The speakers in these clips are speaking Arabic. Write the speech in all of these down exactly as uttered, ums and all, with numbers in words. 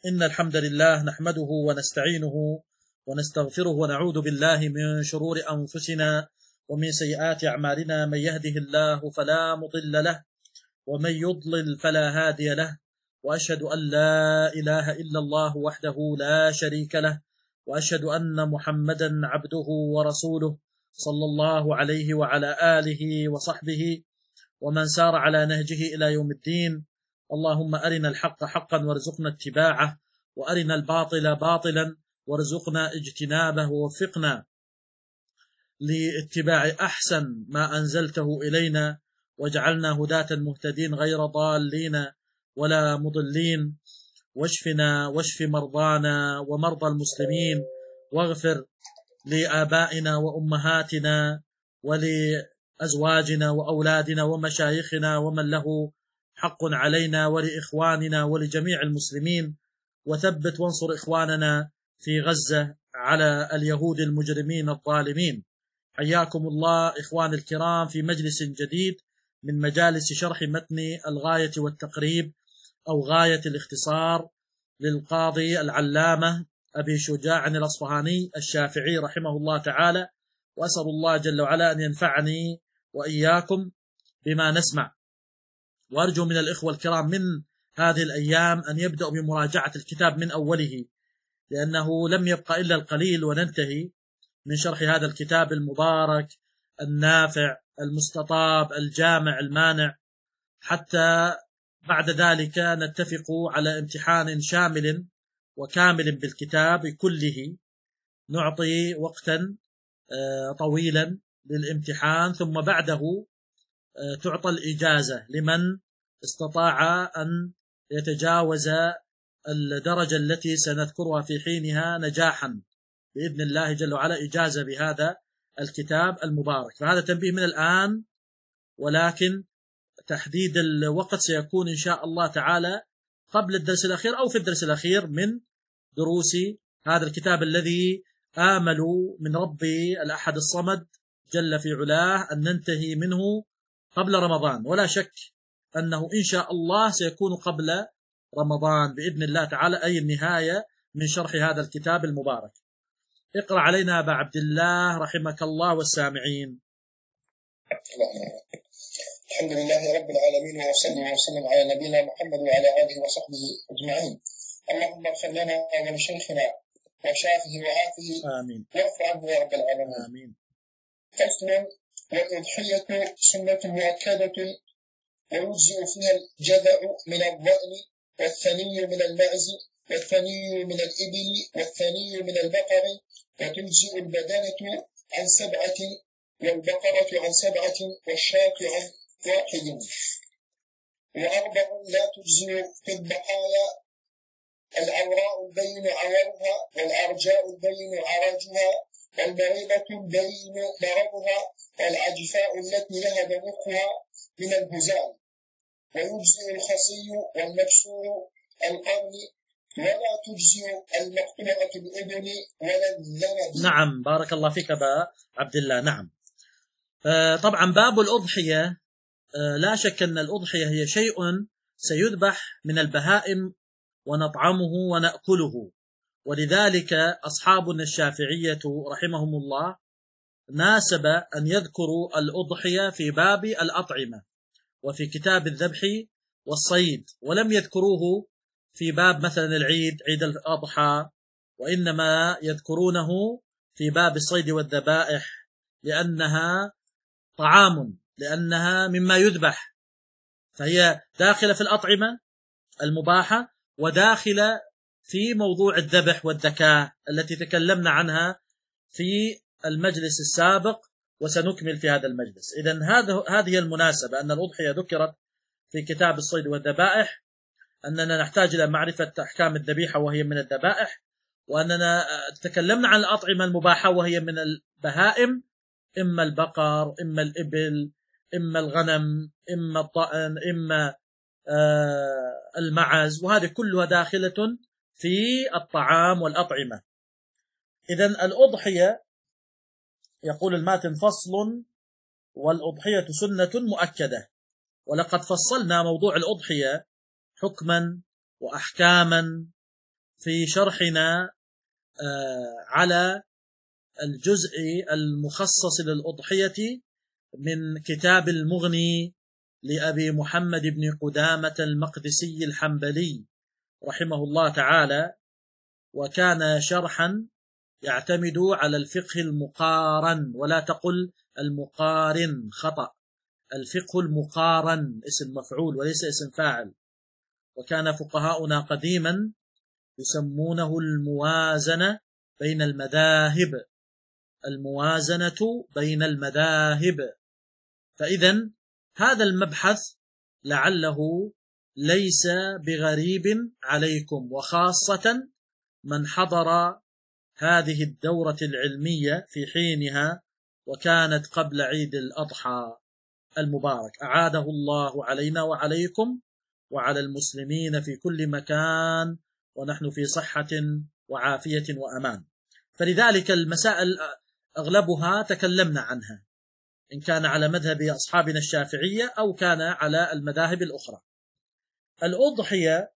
إن الحمد لله نحمده ونستعينه ونستغفره ونعوذ بالله من شرور أنفسنا ومن سيئات أعمالنا. من يهده الله فلا مضل له ومن يضلل فلا هادي له، وأشهد أن لا إله إلا الله وحده لا شريك له، وأشهد أن محمدا عبده ورسوله صلى الله عليه وعلى آله وصحبه ومن سار على نهجه إلى يوم الدين. اللهم أرنا الحق حقا وارزقنا اتباعه، وأرنا الباطل باطلا وارزقنا اجتنابه، ووفقنا لاتباع أحسن ما أنزلته إلينا، واجعلنا هداة مهتدين غير ضالين ولا مضلين. واشفنا واشف مرضانا ومرضى المسلمين، واغفر لآبائنا وأمهاتنا ولأزواجنا وأولادنا ومشايخنا ومن له حق علينا، ولإخواننا ولجميع المسلمين. وثبت وانصر إخواننا في غزة على اليهود المجرمين الظالمين. حياكم الله إخوان الكرام في مجلس جديد من مجالس شرح متن الغاية والتقريب أو غاية الاختصار للقاضي العلامة أبي شجاع الأصفهاني الشافعي رحمه الله تعالى، وأسأل الله جل وعلا أن ينفعني وإياكم بما نسمع. وأرجو من الإخوة الكرام من هذه الأيام أن يبدأوا بمراجعة الكتاب من أوله، لأنه لم يبقى إلا القليل وننتهي من شرح هذا الكتاب المبارك النافع المستطاب الجامع المانع، حتى بعد ذلك نتفق على امتحان شامل وكامل بالكتاب كله، نعطي وقتا طويلا للامتحان، ثم بعده تعطى الإجازة لمن استطاع أن يتجاوز الدرجة التي سنذكرها في حينها نجاحا بإذن الله جل وعلا، إجازة بهذا الكتاب المبارك. فهذا تنبيه من الآن، ولكن تحديد الوقت سيكون إن شاء الله تعالى قبل الدرس الأخير أو في الدرس الأخير من دروس هذا الكتاب الذي آمل من ربي الأحد الصمد جل في علاه أن ننتهي منه قبل رمضان، ولا شك أنه إن شاء الله سيكون قبل رمضان بإذن الله تعالى، أي النهاية من شرح هذا الكتاب المبارك. اقرأ علينا أبا عبد الله رحمك الله والسامعين. الحمد لله رب العالمين، وصلى وسلم على نبينا محمد وعلى آله وصحبه أجمعين. اللهم اغفر لنا ولشيخنا وشافه وعافه آمين، واعف عنه يا رب العالمين. آمين. فصل: والأضحية سنة مؤكدة، ويجزئ فيها الجذع من الضأن، والثني من المعز، والثني من الإبل، والثني من البقر، وتجزئ البدنة عن سبعة، والبقرة عن سبعة، والشاة عن واحد. وأربع لا تجزئ في الضحايا: العوراء البين عورها، والأرجاء البين عرجها، والمريضة البين مرضها، والعجفاء التي لهب مخها من الهزال. ويجزئ الخصي والمكسور القرن، ولا تجزئ المقطوعة الأذن ولا الذنب. نعم، بارك الله فيك أبا عبد الله. نعم، آه طبعا باب الأضحية، آه لا شك أن الأضحية هي شيء سيذبح من البهائم ونطعمه ونأكله، ولذلك أصحابنا الشافعية رحمهم الله ناسب أن يذكروا الأضحية في باب الأطعمة وفي كتاب الذبح والصيد، ولم يذكروه في باب مثلا العيد عيد الأضحى، وإنما يذكرونه في باب الصيد والذبائح، لأنها طعام، لأنها مما يذبح، فهي داخلة في الأطعمة المباحة وداخلة في موضوع الذبح والذكاة التي تكلمنا عنها في المجلس السابق وسنكمل في هذا المجلس. إذن هذا هذه المناسبة أن الأضحية ذكرت في كتاب الصيد والذبائح، أننا نحتاج إلى معرفة أحكام الذبيحة وهي من الذبائح، وأننا تكلمنا عن الأطعمة المباحة وهي من البهائم، إما البقر إما الإبل إما الغنم إما الضأن إما آه المعز، وهذه كلها داخلة في الطعام والأطعمة. إذن الأضحية يقول الماتن: فصل: والأضحية سنة مؤكدة. ولقد فصلنا موضوع الأضحية حكما وأحكاما في شرحنا على الجزء المخصص للأضحية من كتاب المغني لأبي محمد بن قدامة المقدسي الحنبلي رحمه الله تعالى، وكان شرحا يعتمد على الفقه المقارن، ولا تقل المقارن، خطأ، الفقه المقارن اسم مفعول وليس اسم فاعل. وكان فقهاؤنا قديما يسمونه الموازنة بين المذاهب، الموازنة بين المذاهب. فإذا هذا المبحث لعله ليس بغريب عليكم، وخاصة من حضر هذه الدورة العلمية في حينها، وكانت قبل عيد الأضحى المبارك، أعاده الله علينا وعليكم وعلى المسلمين في كل مكان، ونحن في صحة وعافية وأمان. فلذلك المسائل أغلبها تكلمنا عنها، إن كان على مذهب أصحابنا الشافعية أو كان على المذاهب الأخرى. الأضحية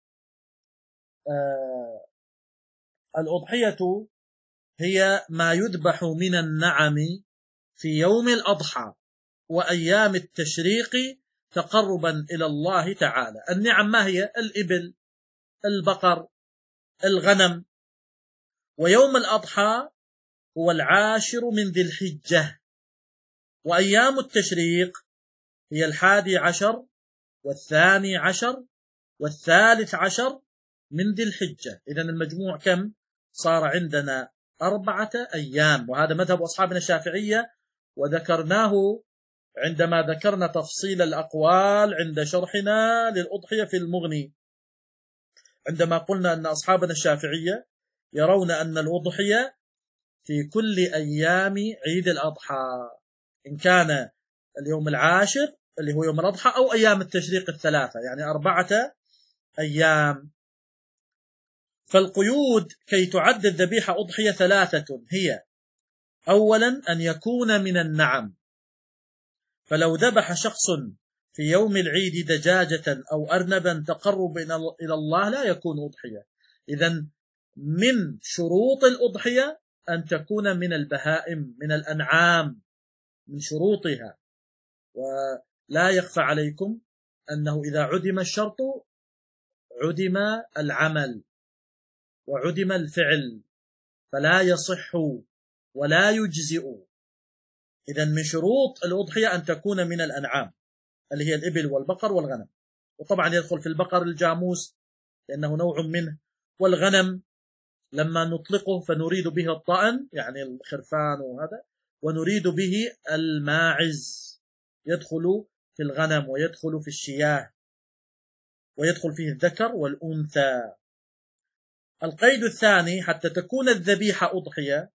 آه الأضحية هي ما يذبح من النعم في يوم الأضحى وأيام التشريق تقربا إلى الله تعالى. النعم ما هي؟ الإبل، البقر، الغنم. ويوم الأضحى هو العاشر من ذي الحجة، وأيام التشريق هي الحادي عشر والثاني عشر والثالث عشر من ذي الحجة. إذن المجموع كم؟ صار عندنا أربعة أيام، وهذا مذهب أصحابنا الشافعية، وذكرناه عندما ذكرنا تفصيل الأقوال عند شرحنا للأضحية في المغني، عندما قلنا أن أصحابنا الشافعية يرون أن الأضحية في كل أيام عيد الأضحى، إن كان اليوم العاشر اللي هو يوم الأضحى أو أيام التشريق الثلاثة، يعني أربعة أيام. فالقيود كي تعد الذبيحة أضحية ثلاثة هي: أولا أن يكون من النعم، فلو ذبح شخص في يوم العيد دجاجة أو أرنبا تقرب إلى الله لا يكون أضحية. إذن من شروط الأضحية أن تكون من البهائم، من الأنعام، من شروطها. ولا يخفى عليكم أنه إذا عدم الشرط عدم العمل وعدم الفعل، فلا يصح ولا يجزئ. إذن من شروط الأضحية أن تكون من الأنعام اللي هي الإبل والبقر والغنم، وطبعا يدخل في البقر الجاموس لأنه نوع منه، والغنم لما نطلقه فنريد به الطأن يعني الخرفان وهذا، ونريد به الماعز، يدخل في الغنم ويدخل في الشياه ويدخل فيه الذكر والأنثى. القيد الثاني حتى تكون الذبيحة أضحية،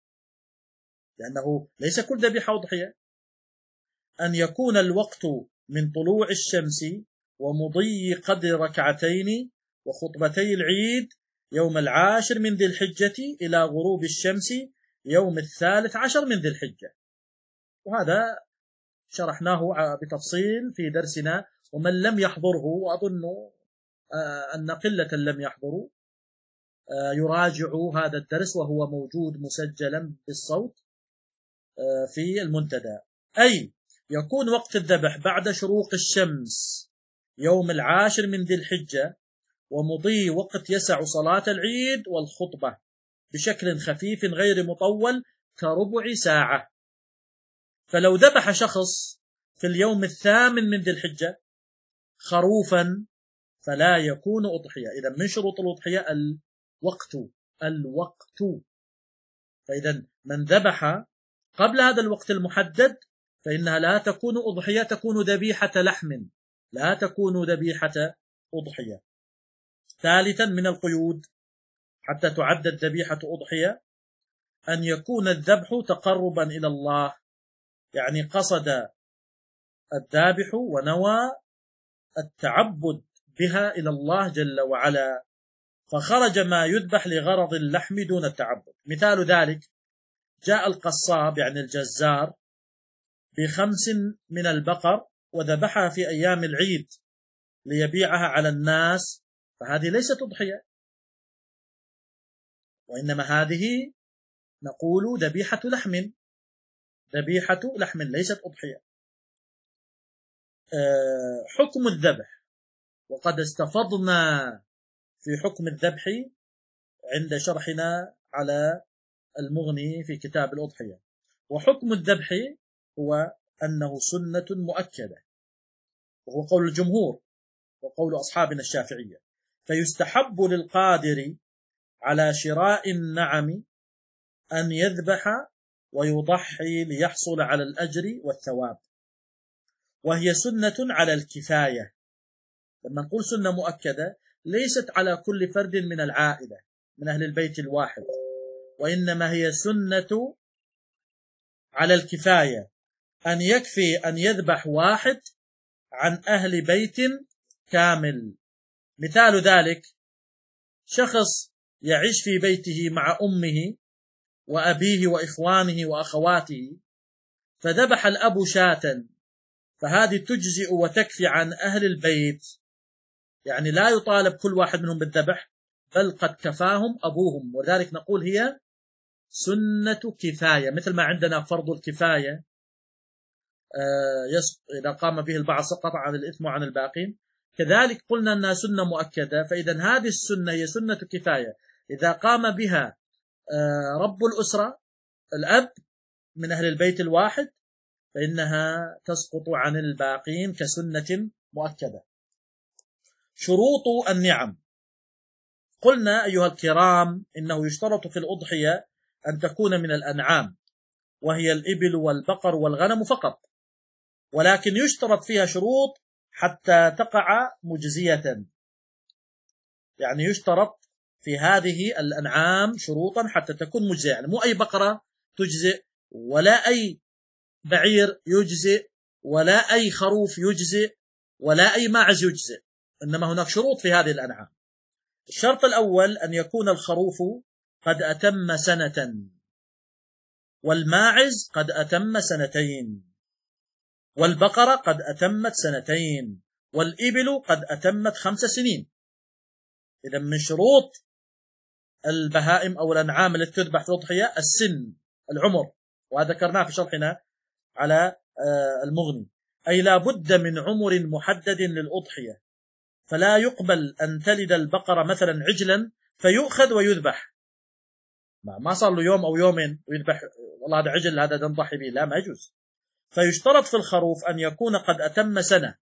لأنه ليس كل ذبيحة أضحية، أن يكون الوقت من طلوع الشمس ومضي قدر ركعتين وخطبتي العيد يوم العاشر من ذي الحجة إلى غروب الشمس يوم الثالث عشر من ذي الحجة، وهذا شرحناه بتفصيل في درسنا. ومن لم يحضره، وأظن أن قلة لم يحضروا، يراجعوا هذا الدرس وهو موجود مسجلا بالصوت في المنتدى. أي يكون وقت الذبح بعد شروق الشمس يوم العاشر من ذي الحجة، ومضي وقت يسع صلاة العيد والخطبة بشكل خفيف غير مطول كربع ساعة. فلو ذبح شخص في اليوم الثامن من ذي الحجة خروفا فلا يكون أضحية. إذا من شروط الأضحية الوقت الوقت فإذا من ذبح قبل هذا الوقت المحدد فإنها لا تكون أضحية، تكون ذبيحة لحم، لا تكون ذبيحة أضحية. ثالثا من القيود حتى تعد الذبيحة أضحية أن يكون الذبح تقربا إلى الله، يعني قصد الذابح ونوى التعبد بها إلى الله جل وعلا، فخرج ما يذبح لغرض اللحم دون التعبد. مثال ذلك جاء القصاب يعني الجزار بخمس من البقر وذبحها في أيام العيد ليبيعها على الناس، فهذه ليست أضحية. وإنما هذه نقول ذبيحة لحم، ذبيحة لحم ليست أضحية. حكم الذبح، وقد استفضنا في حكم الذبح عند شرحنا على المغني في كتاب الأضحية. وحكم الذبح هو أنه سنة مؤكدة، وهو قول الجمهور وقول أصحابنا الشافعية. فيستحب للقادر على شراء النعم أن يذبح ويضحي ليحصل على الأجر والثواب، وهي سنة على الكفاية. لما نقول سنة مؤكدة ليست على كل فرد من العائلة من أهل البيت الواحد، وإنما هي سنة على الكفاية، أن يكفي أن يذبح واحد عن أهل بيت كامل. مثال ذلك شخص يعيش في بيته مع أمه وأبيه وإخوانه وأخواته، فذبح الأب شاة، فهذه تجزئ وتكفي عن أهل البيت، يعني لا يطالب كل واحد منهم بالذبح، بل قد كفاهم أبوهم. وذلك نقول هي سنة كفاية، مثل ما عندنا فرض الكفاية إذا قام به البعض سقط عن الإثم وعن الباقين، كذلك قلنا أنها سنة مؤكدة. فإذا هذه السنة هي سنة كفاية، إذا قام بها رب الأسرة الأب من أهل البيت الواحد فإنها تسقط عن الباقين كسنة مؤكدة. شروط النعم، قلنا أيها الكرام إنه يشترط في الأضحية أن تكون من الأنعام، وهي الإبل والبقر والغنم فقط، ولكن يشترط فيها شروط حتى تقع مجزية. يعني يشترط في هذه الأنعام شروطا حتى تكون مجزية، يعني مو أي بقرة تجزئ، ولا أي بعير يجزئ، ولا أي خروف يجزئ، ولا أي ماعز يجزئ، إنما هناك شروط في هذه الأنعام. الشرط الأول أن يكون الخروف قد أتم سنة، والماعز قد أتم سنتين، والبقرة قد أتمت سنتين، والإبل قد أتمت خمس سنين. إذا من شروط البهائم أو الأنعام التي تذبح في الأضحية السن، العمر، وذكرناه في شرحنا على المغني، أي لا بد من عمر محدد للأضحية، فلا يقبل أن تلد البقرة مثلا عجلا فيؤخذ ويذبح، ما صار له يوم أو يومين ويذبح والله هذا عجل هذا نضحي به، لا، ما يجوز. فيشترط في الخروف أن يكون قد أتم سنة،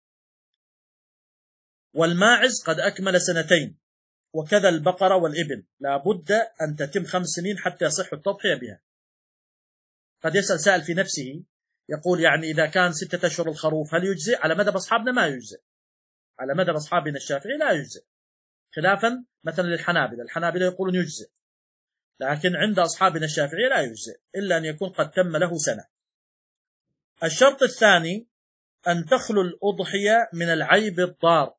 والماعز قد أكمل سنتين، وكذا البقرة والإبل لا بد أن تتم خمس سنين حتى يصح التضحية بها. قد يسأل سائل في نفسه يقول يعني إذا كان ستة أشهر الخروف هل يجزئ؟ على مذهب أصحابنا ما يجزئ، على مذهب أصحابنا الشافعي لا يجزئ، خلافا مثلا للحنابلة، الحنابلة يقولون يجزئ، لكن عند أصحابنا الشافعي لا يجزئ إلا أن يكون قد تم له سنة. الشرط الثاني أن تخلو الأضحية من العيب الضار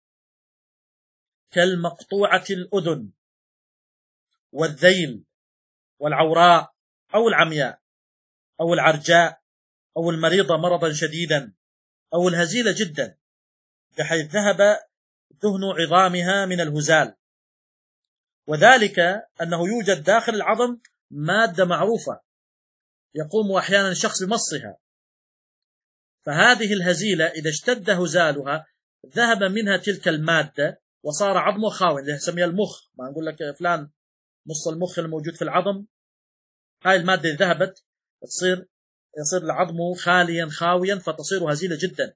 كالمقطوعة الأذن والذيل والعوراء أو العمياء أو العرجاء أو المريضة مرضا شديدا أو الهزيلة جدا بحيث ذهب دهن عظامها من الهزال، وذلك أنه يوجد داخل العظم مادة معروفة يقوم أحيانا الشخص بمصها، فهذه الهزيلة إذا اشتد هزالها ذهب منها تلك المادة وصار عظمه خاوي، اللي نسميها المخ، ما نقول لك فلان نص المخ الموجود في العظم، هاي المادة ذهبت تصير يصير العظم خاليا خاويا فتصير هزيلة جدا.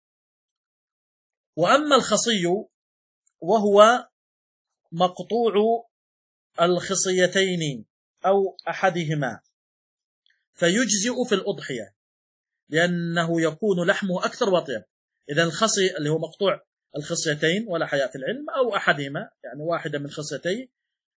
وأما الخصي وهو مقطوع الخصيتين أو أحدهما فيجزئ في الأضحية لأنه يكون لحمه أكثر وطيب. إذا الخصي اللي هو مقطوع الخصيتين ولا حياء في العلم أو أحدهما، يعني واحدة من خصيتي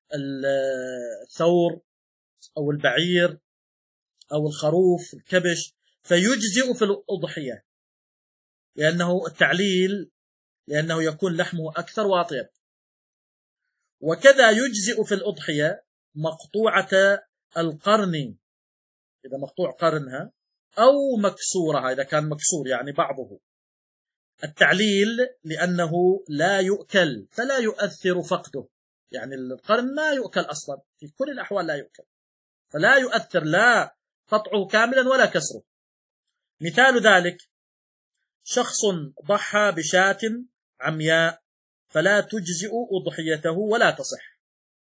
الثور أو البعير أو الخروف الكبش فيجزئ في الأضحية لأنه التعليل لأنه يكون لحمه أكثر وأطيب. وكذا يجزئ في الأضحية مقطوعة القرن إذا مقطوع قرنها أو مكسورها إذا كان مكسور يعني بعضه. التعليل لأنه لا يؤكل فلا يؤثر فقده، يعني القرن ما يؤكل أصلا في كل الأحوال، لا يؤكل، فلا يؤثر لا قطعه كاملا ولا كسره. مثال ذلك شخص ضحى بشاة عمياء فلا تجزئ أضحيته ولا تصح.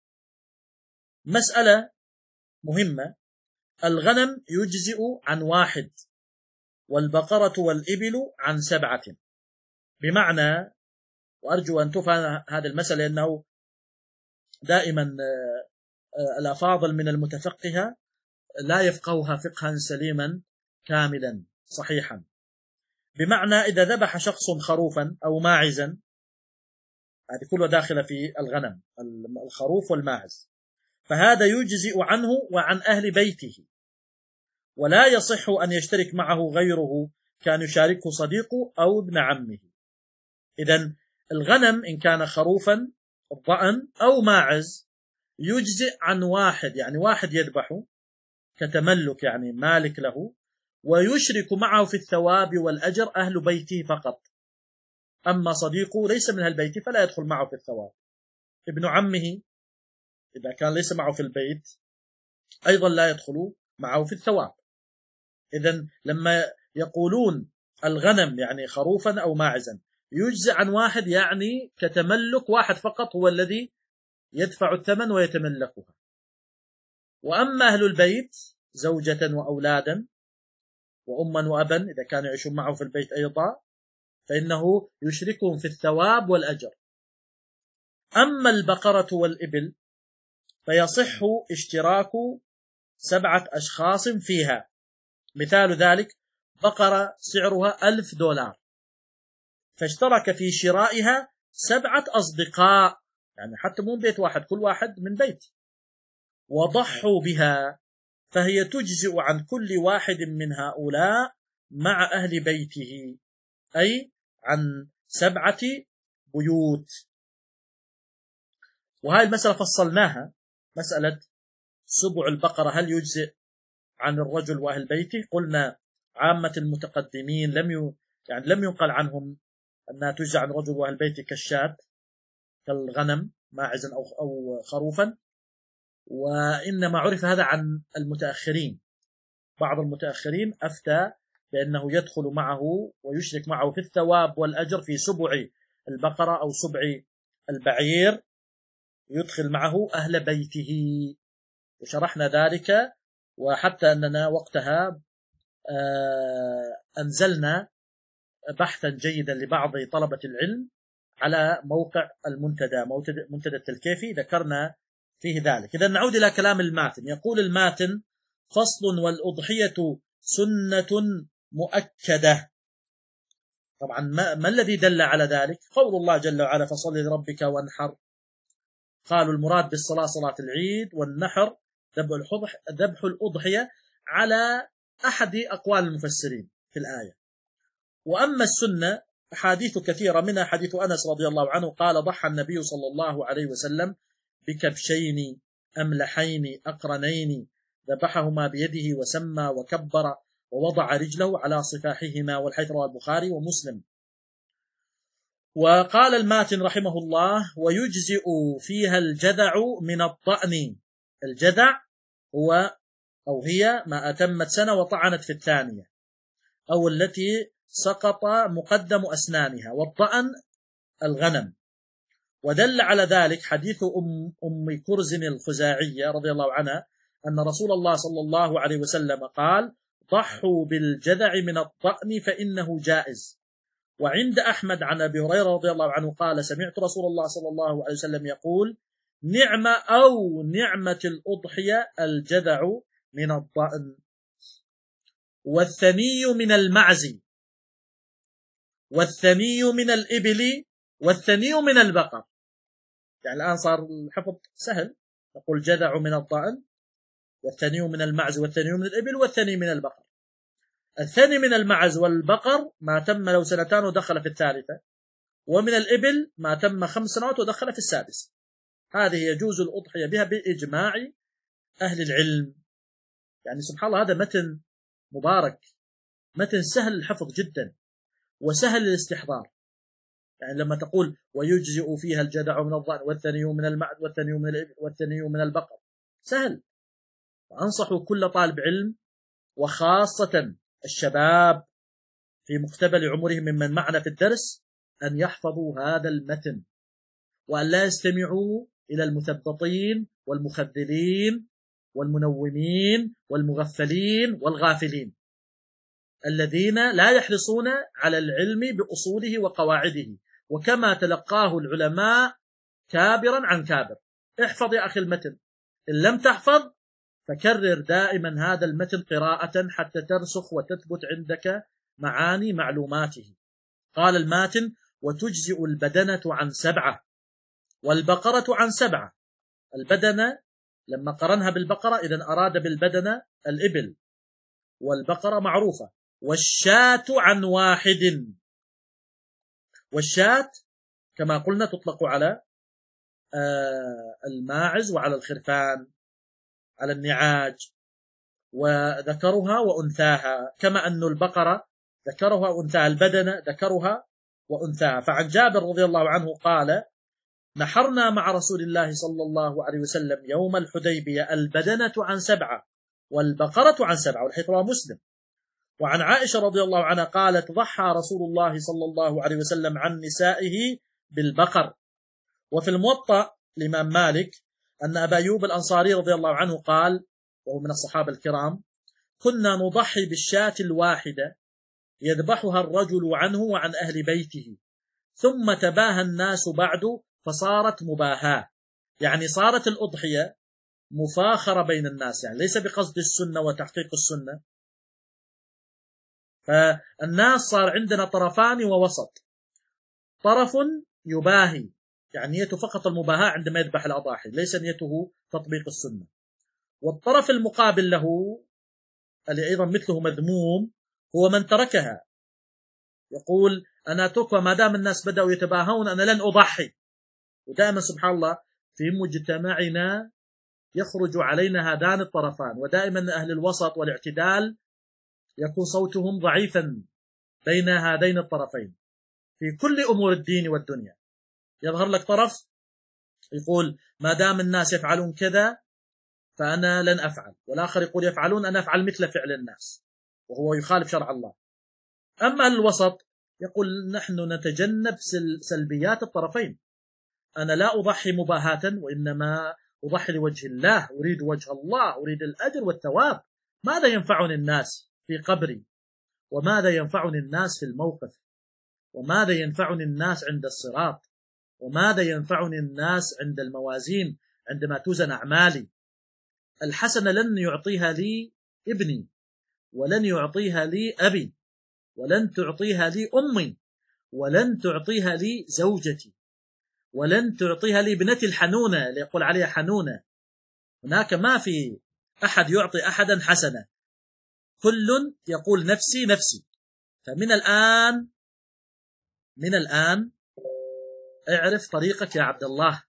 مسألة مهمة، الغنم يجزئ عن واحد والبقرة والإبل عن سبعة، بمعنى، وأرجو أن تفهم هذه المسألة لأنه دائما الأفاضل من المتفقهة لا يفقهها فقها سليما كاملا صحيحا. بمعنى إذا ذبح شخص خروفا أو ماعزا، هذه كلها داخلة في الغنم، الخروف والماعز، فهذا يجزئ عنه وعن أهل بيته، ولا يصح أن يشترك معه غيره كان يشاركه صديقه أو ابن عمه. إذن الغنم إن كان خروفا الضأن أو ماعز يجزئ عن واحد، يعني واحد يذبحه كتملك، يعني مالك له، ويشرك معه في الثواب والأجر أهل بيته فقط. أما صديقه ليس من البيت فلا يدخل معه في الثواب. ابن عمه إذا كان ليس معه في البيت أيضا لا يدخل معه في الثواب. إذن لما يقولون الغنم يعني خروفا أو ماعزا يجزئ عن واحد، يعني كتملك واحد فقط هو الذي يدفع الثمن ويتملكها. وأما أهل البيت زوجة وأولادا وأما وأبا إذا كانوا يعيشون معه في البيت أيضا فإنه يشركهم في الثواب والأجر. أما البقرة والإبل فيصح اشتراك سبعة أشخاص فيها. مثال ذلك بقرة سعرها ألف دولار، فاشترك في شرائها سبعة أصدقاء، يعني حتى مو بيت واحد، كل واحد من بيت، وضحوا بها، فهي تجزئ عن كل واحد من هؤلاء مع أهل بيته، أي عن سبعة بيوت. وهذه المسألة فصلناها، مسألة سبع البقرة هل يجزئ عن الرجل وأهل بيته؟ قلنا عامة المتقدمين لم ي... يعني لم ينقل عنهم أنها تجزئ عن الرجل وأهل بيته كالشاة كالغنم ماعزا أو أو خروفا، وإنما عرف هذا عن المتأخرين. بعض المتأخرين أفتى بأنه يدخل معه ويشرك معه في الثواب والأجر في سبع البقرة أو سبع البعير، يدخل معه أهل بيته، وشرحنا ذلك. وحتى أننا وقتها أنزلنا بحثا جيدا لبعض طلبة العلم على موقع المنتدى، منتدى التلكيفي، ذكرنا فيه ذلك. إذا نعود إلى كلام الماتن. يقول الماتن: فصل: والأضحية سنة مؤكدة. طبعا ما, ما الذي دل على ذلك؟ قول الله جل وعلا: فصل لربك وانحر. قالوا المراد بالصلاة صلاة العيد، والنحر ذبح الأضحية، على أحد أقوال المفسرين في الآية. وأما السنة أحاديث كثيرة، منها حديث أنس رضي الله عنه قال: ضحى النبي صلى الله عليه وسلم بكبشين أملحين أقرنين، ذبحهما بيده وسمى وكبر ووضع رجله على صفاحهما، والحديث رواه البخاري ومسلم. وقال الماتن رحمه الله: ويجزئ فيها الجذع من الطأن. الجذع هو أو هي ما أتمت سنة وطعنت في الثانية، أو التي سقط مقدم أسنانها، والطأن الغنم. ودل على ذلك حديث أم, أم كرز الخزاعية رضي الله عنها أن رسول الله صلى الله عليه وسلم قال: ضحوا بالجذع من الطأن فإنه جائز. وعند أحمد عن أبي هريرة رضي الله عنه قال: سمعت رسول الله صلى الله عليه وسلم يقول: نعمة أو نعمة الأضحية الجذع من الطأن، والثني من المعز، والثني من الإبل، والثني من البقر. يعني الآن صار الحفظ سهل، نقول جذع من الطأن، والثني من المعز، والثني من الإبل، والثني من البقر. الثني من المعز والبقر ما تم له سنتان ودخل في الثالثة، ومن الإبل ما تم خمس سنوات ودخل في السادس. هذه يجوز الأضحية بها بإجماع أهل العلم. يعني سبحان الله، هذا متن مبارك، متن سهل الحفظ جدا وسهل الاستحضار. يعني لما تقول ويجزئ فيها الجدع من الضأن والثني من المعد والثني من الإبل والثني من البقر، سهل. وأنصح كل طالب علم وخاصة الشباب في مقتبل عمرهم ممن معنا في الدرس أن يحفظوا هذا المتن، وأن لا يستمعوا إلى المثبطين والمخذلين والمنومين والمغفلين والغافلين الذين لا يحرصون على العلم بأصوله وقواعده، وكما تلقاه العلماء كابرا عن كابر. احفظ يا أخي المتن، إن لم تحفظ فكرر دائما هذا المتن قراءة حتى ترسخ وتثبت عندك معاني معلوماته. قال الماتن: وتجزئ البدنة عن سبعة والبقرة عن سبعة. البدنة لما قرنها بالبقرة إذن أراد بالبدنة الإبل، والبقرة معروفة. والشاة عن واحد، والشاة كما قلنا تطلق على الماعز وعلى الخرفان، على النعاج، وذكرها وأنثاها، كما أن البقرة ذكرها وأنثاها، البدنة ذكرها وأنثاها. فعن جابر رضي الله عنه قال: نحرنا مع رسول الله صلى الله عليه وسلم يوم الحديبية البدنة عن سبعة والبقرة عن سبعة، والحديث رواه مسلم. وعن عائشة رضي الله عنها قالت: ضحى رسول الله صلى الله عليه وسلم عن نسائه بالبقر. وفي الموطأ الإمام مالك أن أبا أيوب الأنصاري رضي الله عنه قال، وهو من الصحابة الكرام: كنا نضحي بالشاة الواحدة يذبحها الرجل عنه وعن أهل بيته، ثم تباهى الناس بعد فصارت مباهاة، يعني صارت الأضحية مفاخرة بين الناس، يعني ليس بقصد السنة وتحقيق السنة. فالناس صار عندنا طرفان ووسط، طرف يباهي يعني نيته فقط المباهاة عندما يذبح الأضاحي، ليس نيته تطبيق السنة، والطرف المقابل له اللي أيضا مثله مذموم هو من تركها، يقول أنا أتركها ما دام الناس بدأوا يتباهون أنا لن أضحي. ودائما سبحان الله في مجتمعنا يخرج علينا هذان الطرفان، ودائما أهل الوسط والاعتدال يكون صوتهم ضعيفا بين هذين الطرفين في كل أمور الدين والدنيا. يظهر لك طرف يقول ما دام الناس يفعلون كذا فأنا لن أفعل، والآخر يقول يفعلون أنا أفعل مثل فعل الناس، وهو يخالف شرع الله. أما الوسط يقول نحن نتجنب سلبيات الطرفين، أنا لا أضحي مباهاة وإنما أضحي لوجه الله، أريد وجه الله، أريد الأجر والثواب. ماذا ينفعني الناس في قبري، وماذا ينفعني الناس في الموقف، وماذا ينفعني الناس عند الصراط، وماذا ينفعني الناس عند الموازين عندما توزن أعمالي. الحسنة لن يعطيها لي ابني، ولن يعطيها لي أبي، ولن تعطيها لي أمي، ولن تعطيها لي زوجتي، ولن تعطيها لي ابنتي الحنونة اللي يقول عليها حنونة. هناك ما في أحد يعطي أحدا حسنة، كل يقول نفسي نفسي. فمن الآن من الآن اعرف طريقك يا عبد الله.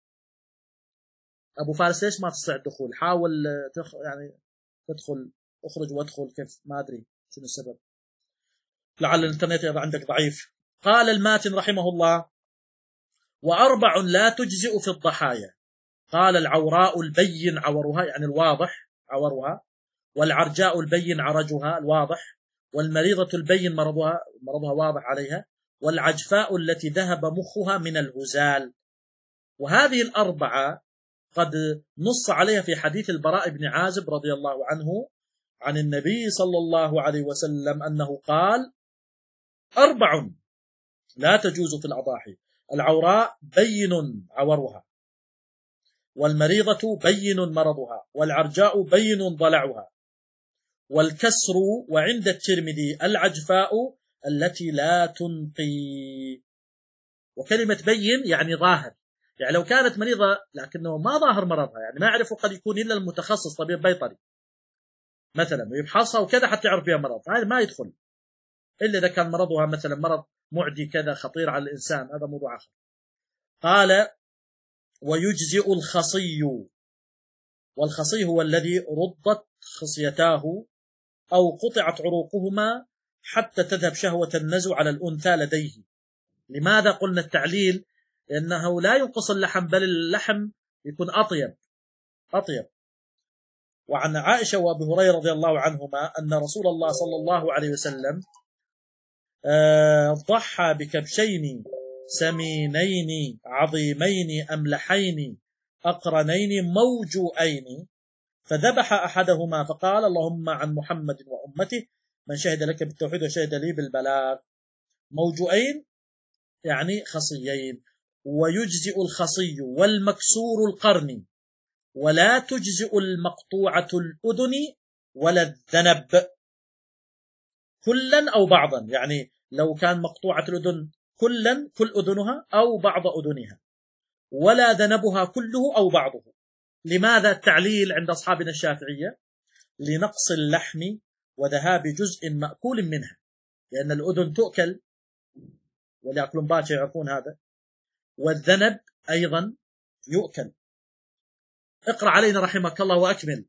أبو فارس ليش ما تستطيع الدخول؟ حاول تخ... يعني تدخل، اخرج وادخل، كيف ما أدري شنو السبب، لعل الانترنت يبقى عندك ضعيف. قال الماتن رحمه الله: وأربع لا تجزئ في الضحايا. قال: العوراء البين عورها، يعني الواضح عورها، والعرجاء البين عرجها الواضح، والمريضة البين مرضها مرضها واضح عليها، والعجفاء التي ذهب مخها من الهزال. وهذه الأربعة قد نص عليها في حديث البراء بن عازب رضي الله عنه عن النبي صلى الله عليه وسلم أنه قال: أربع لا تجوز في الأضاحي: العوراء بين عورها، والمريضة بين مرضها، والعرجاء بين ضلعها، والكسر، وعند الترمذي العجفاء التي لا تنقي. وكلمة بين يعني ظاهر، يعني لو كانت مريضة لكنه ما ظاهر مرضها، يعني ما يعرفه قد يكون إلا المتخصص طبيب بيطري مثلا ويفحصها وكذا حتى يعرف بها مرض، هذا ما يدخل إلا إذا كان مرضها مثلا مرض معدي كذا خطير على الإنسان، هذا موضوع آخر. قال: ويجزئ الخصي، والخصي هو الذي ردت خصيتاه أو قطعت عروقهما حتى تذهب شهوة النزو على الأنثى لديه. لماذا قلنا التعليل؟ لأنه لا ينقص اللحم، بل اللحم يكون أطيب أطيب. وعن عائشة وأبي هريرة رضي الله عنهما أن رسول الله صلى الله عليه وسلم ضحى بكبشين سمينين عظيمين أملحين أقرنين موجوئين، فذبح أحدهما فقال: اللهم عن محمد وأمته من شهد لك بالتوحيد وشهد لي بالبلاغ. موجوئين يعني خصيين، ويجزئ الخصي والمكسور القرن، ولا تجزئ المقطوعة الأذن ولا الذنب كلا أو بعضا، يعني لو كان مقطوعة الأذن كلا كل أذنها أو بعض أذنها، ولا ذنبها كله أو بعضه. لماذا التعليل عند أصحابنا الشافعية؟ لنقص اللحم وذهاب جزء مأكول منها، لأن الأذن تؤكل وليأكلون باكر يعرفون هذا، والذنب أيضا يؤكل. اقرأ علينا رحمك الله وأكمل.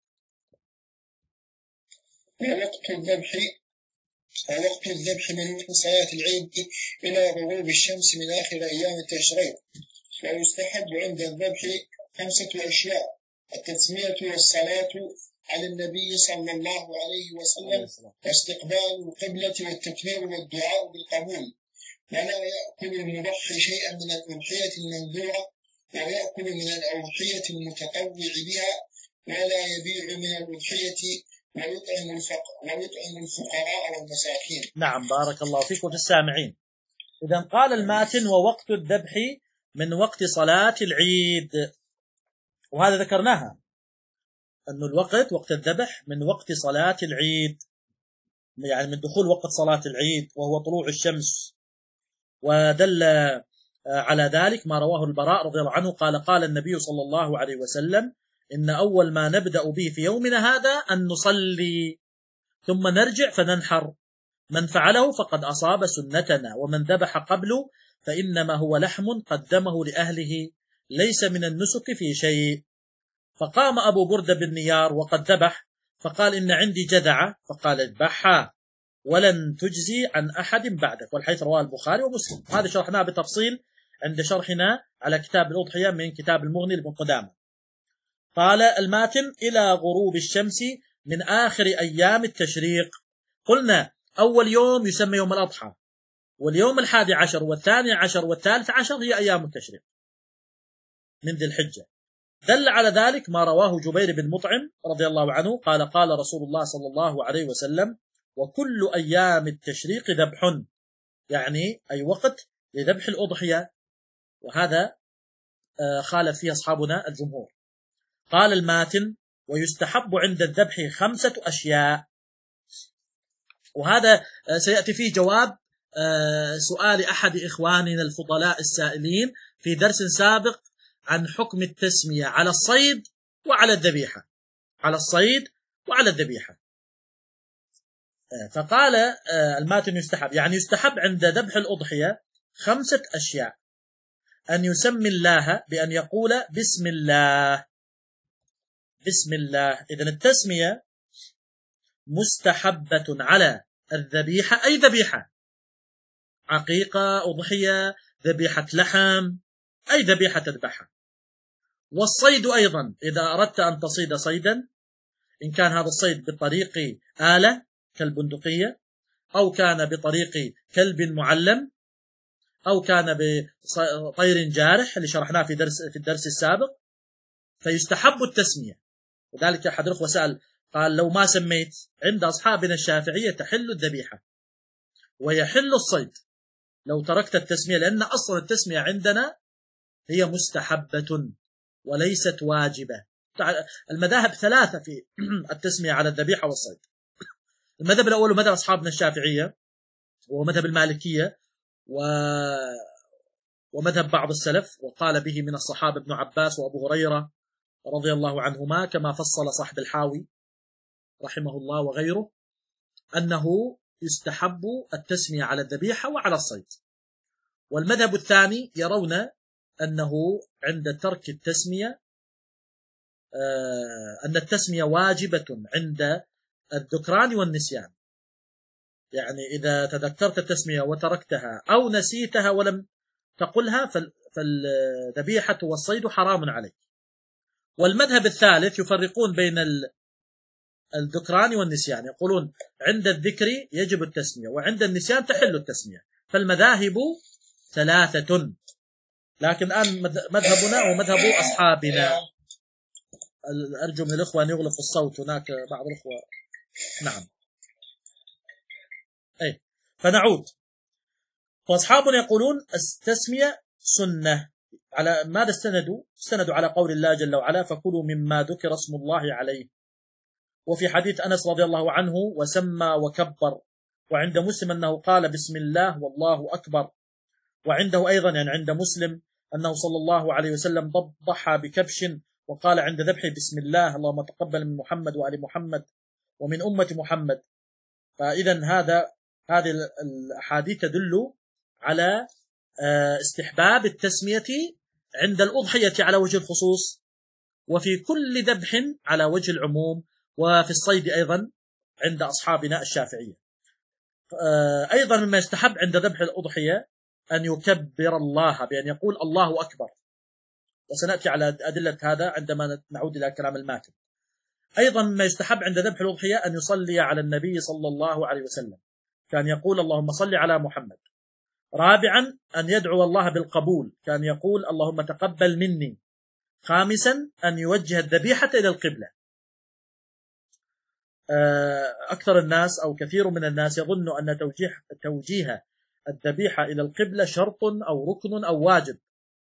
ووقت الذبح ووقت الذبح من صلاة العيد إلى غروب الشمس من آخر أيام التشريق. ويستحب عند الذبح خمسة أشياء: التسمية والصلاة على النبي صلى الله عليه وسلم، واستقبال القبلة والتكبير والدعاء بالقبول. ولا يأكل المضحي شيئا من الأضحية المنذورة، ويأكل من الأضحية المتطوع بها، ولا يبيع من الأضحية، ويطعم ويطعم الفقراء والمساكين. نعم، بارك الله فيكم في السامعين. إذا قال الماتن: ووقت الذبح من وقت صلاة العيد. وهذا ذكرناها أن الوقت وقت الذبح من وقت صلاة العيد، يعني من دخول وقت صلاة العيد وهو طلوع الشمس. ودل على ذلك ما رواه البراء رضي الله عنه قال: قال النبي صلى الله عليه وسلم: إن أول ما نبدأ به في يومنا هذا أن نصلي ثم نرجع فننحر، من فعله فقد أصاب سنتنا، ومن ذبح قبله فإنما هو لحم قدمه لأهله ليس من النسك في شيء. فقام أبو بردة بن نيار وقد ذبح فقال: إن عندي جذعة، فقال: اذبحها ولن تجزي عن أحد بعدك. والحديث رواه البخاري ومسلم. هذا شرحناه بتفصيل عند شرحنا على كتاب الأضحية من كتاب المغني لابن قدامة. قال الماتن: إلى غروب الشمس من آخر أيام التشريق. قلنا أول يوم يسمى يوم الأضحى، واليوم الحادي عشر والثاني عشر والثالث عشر هي أيام التشريق من ذي الحجة. دل على ذلك ما رواه جبير بن مطعم رضي الله عنه قال: قال رسول الله صلى الله عليه وسلم: وكل أيام التشريق ذبح، يعني أي وقت لذبح الأضحية. وهذا خالف فيه أصحابنا الجمهور. قال الماتن: ويستحب عند الذبح خمسة أشياء. وهذا سيأتي فيه جواب سؤال أحد إخواننا الفضلاء السائلين في درس سابق عن حكم التسمية على الصيد وعلى الذبيحة، على الصيد وعلى الذبيحة. فقال الماتن: يستحب، يعني يستحب عند ذبح الأضحية خمسة أشياء: أن يسمي الله بأن يقول بسم الله، بسم الله. إذن التسمية مستحبة على الذبيحة، أي ذبيحة، عقيقة، أضحية، ذبيحة لحم، أي ذبيحة تذبحها. والصيد أيضا، إذا أردت أن تصيد صيدا، إن كان هذا الصيد بطريق آلة كالبندقية، أو كان بطريق كلب معلم، أو كان بطير جارح اللي شرحناه في درس في الدرس السابق، فيستحب التسمية. وذلك أحد الأخوة سأل قال: لو ما سميت، عند أصحابنا الشافعية تحل الذبيحة ويحل الصيد لو تركت التسمية، لأن أصل التسمية عندنا هي مستحبة وليست واجبة. المذاهب ثلاثة في التسمية على الذبيحة والصيد. المذهب الأول مذهب أصحابنا الشافعية، وهو مذهب المالكية و... ومذهب بعض السلف، وقال به من الصحابة ابن عباس وأبو هريرة رضي الله عنهما، كما فصل صاحب الحاوي رحمه الله وغيره، أنه يستحب التسمية على الذبيحة وعلى الصيد. والمذهب الثاني يرون أنه عند ترك التسمية أن التسمية واجبة عند الذكران والنسيان، يعني إذا تذكرت التسمية وتركتها أو نسيتها ولم تقلها فالذبيحة والصيد حرام عليك. والمذهب الثالث يفرقون بين الذكران والنسيان، يقولون عند الذكر يجب التسمية وعند النسيان تحل التسمية. فالمذاهب ثلاثة، لكن الآن مذهبنا ومذهب أصحابنا. أرجو من الأخوة أن يغلقوا الصوت، هناك بعض الأخوة. نعم. أي فنعود. فأصحابنا يقولون التسمية سنة. على ماذا استندوا؟ استندوا على قول الله جل وعلا: فكلوا مما ذكر اسم الله عليه. وفي حديث أنس رضي الله عنه: وسمى وكبر. وعند مسلم أنه قال بسم الله والله أكبر. وعنده أيضا يعني عند مسلم أنه صلى الله عليه وسلم ضحى بكبش وقال عند ذبحه: بسم الله اللهم تقبل من محمد وآل محمد ومن أمة محمد. فإذا هذا هذه الأحاديث تدل على استحباب التسمية عند الأضحية على وجه الخصوص، وفي كل ذبح على وجه العموم، وفي الصيد أيضا عند أصحابنا الشافعية. أيضا مما يستحب عند ذبح الأضحية أن يكبر الله بأن يقول الله أكبر، وسنأتي على أدلة هذا عندما نعود إلى كلام الماتن. أيضا مما يستحب عند ذبح الأضحية أن يصلي على النبي صلى الله عليه وسلم، كان يقول اللهم صل على محمد. رابعا أن يدعو الله بالقبول، كان يقول اللهم تقبل مني. خامسا أن يوجه الذبيحة إلى القبلة. أكثر الناس أو كثير من الناس يظن أن توجيه توجيه الذبيحة إلى القبلة شرط أو ركن أو واجب،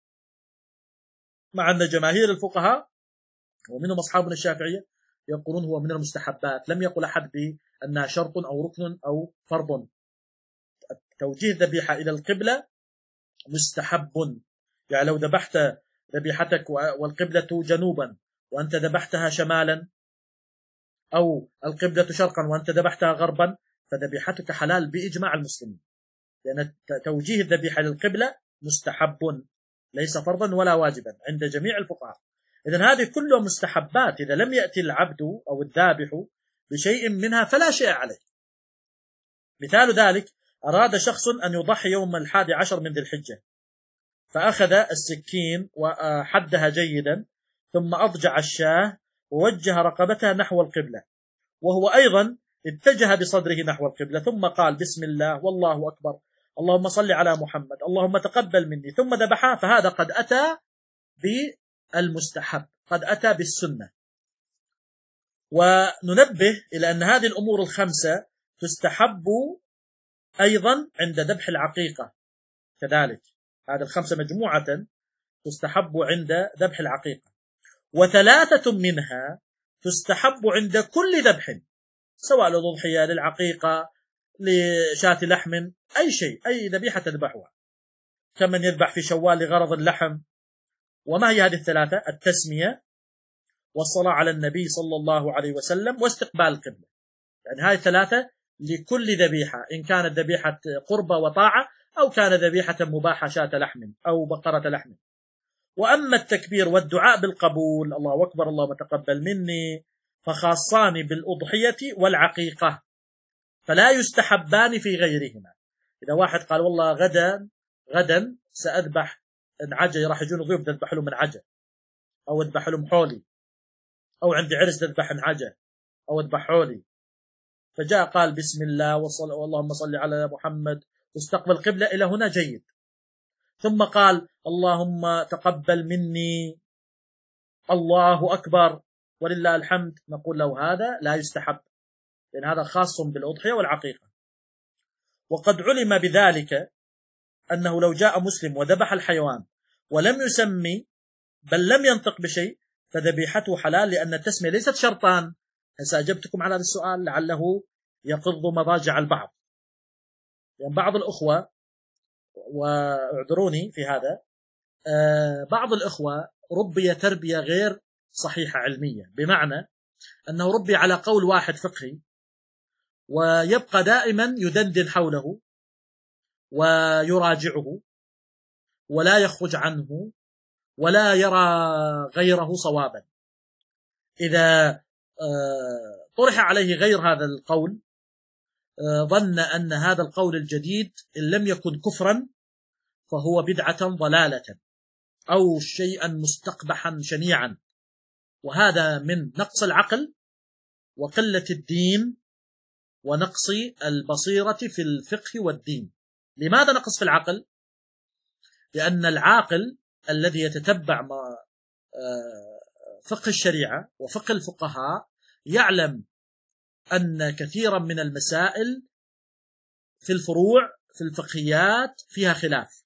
مع أن جماهير الفقهاء ومنهم أصحابنا الشافعية يقولون هو من المستحبات. لم يقل أحد بأنها شرط أو ركن أو فرض. توجيه الذبيحة إلى القبلة مستحب. يعني لو ذبحت ذبيحتك والقبلة جنوبا وأنت ذبحتها شمالا، أو القبلة شرقا وأنت ذبحتها غربا، فذبيحتك حلال بإجماع المسلمين، لأن توجيه الذبيحة للقبلة مستحب ليس فرضا ولا واجبا عند جميع الفقهاء. إذن هذه كلها مستحبات، إذا لم يأتي العبد أو الذابح بشيء منها فلا شيء عليه. مثال ذلك: أراد شخص أن يضحي يوم الحادي عشر من ذي الحجة، فأخذ السكين وحدها جيدا، ثم أضجع الشاة ووجه رقبتها نحو القبلة، وهو أيضا اتجه بصدره نحو القبلة، ثم قال بسم الله والله أكبر اللهم صل على محمد اللهم تقبل مني، ثم ذبحها، فهذا قد أتى بالمستحب، قد أتى بالسنة. وننبه إلى أن هذه الأمور الخمسة تستحب أيضا عند ذبح العقيقة كذلك. هذه الخمسة مجموعة تستحب عند ذبح العقيقة، وثلاثة منها تستحب عند كل ذبح، سواء للأضحية، للعقيقة، لشاة لحم، أي شيء، أي ذبيحة تذبحها، كمن يذبح في شوال لغرض اللحم. وما هي هذه الثلاثة؟ التسمية، والصلاة على النبي صلى الله عليه وسلم، واستقبال القبلة. يعني هذه الثلاثة لكل ذبيحة، إن كانت ذبيحة قربة وطاعة، أو كان ذبيحة مباحة شاة لحم أو بقرة لحم. وأما التكبير والدعاء بالقبول، الله أكبر اللهم تقبل مني، فخاصان بالأضحية والعقيقة، فلا يستحبان في غيرهما. إذا واحد قال والله غدا غدا سأذبح عجة، راح يجون ضيوف تذبح لهم عجة، أو اذبح لهم حولي، أو عندي عرس تذبح عجة أو اذبح حولي، فجاء قال بسم الله واللهم صل على محمد واستقبل قبلة، إلى هنا جيد. ثم قال اللهم تقبل مني الله أكبر ولله الحمد، نقول له هذا لا يستحب، لأن هذا خاص بالأضحية والعقيقة. وقد علم بذلك أنه لو جاء مسلم وذبح الحيوان ولم يسمي بل لم ينطق بشيء فذبيحته حلال، لأن التسمية ليست شرطان. هسه أجبتكم على هذا السؤال لعله يقض مضاجع البعض، لأن يعني بعض الأخوة، واعذروني في هذا، بعض الأخوة ربي تربية غير صحيحة علمية، بمعنى أنه ربي على قول واحد فقهي ويبقى دائما يدندن حوله ويراجعه ولا يخرج عنه ولا يرى غيره صوابا. إذا طرح عليه غير هذا القول ظن أن هذا القول الجديد إن لم يكن كفرا فهو بدعة ضلالة أو شيئا مستقبحا شنيعا، وهذا من نقص العقل وقلة الدين ونقص البصيرة في الفقه والدين. لماذا نقص في العقل؟ لأن العاقل الذي يتتبع فقه الشريعة وفقه الفقهاء يعلم أن كثيرا من المسائل في الفروع في الفقهيات فيها خلاف،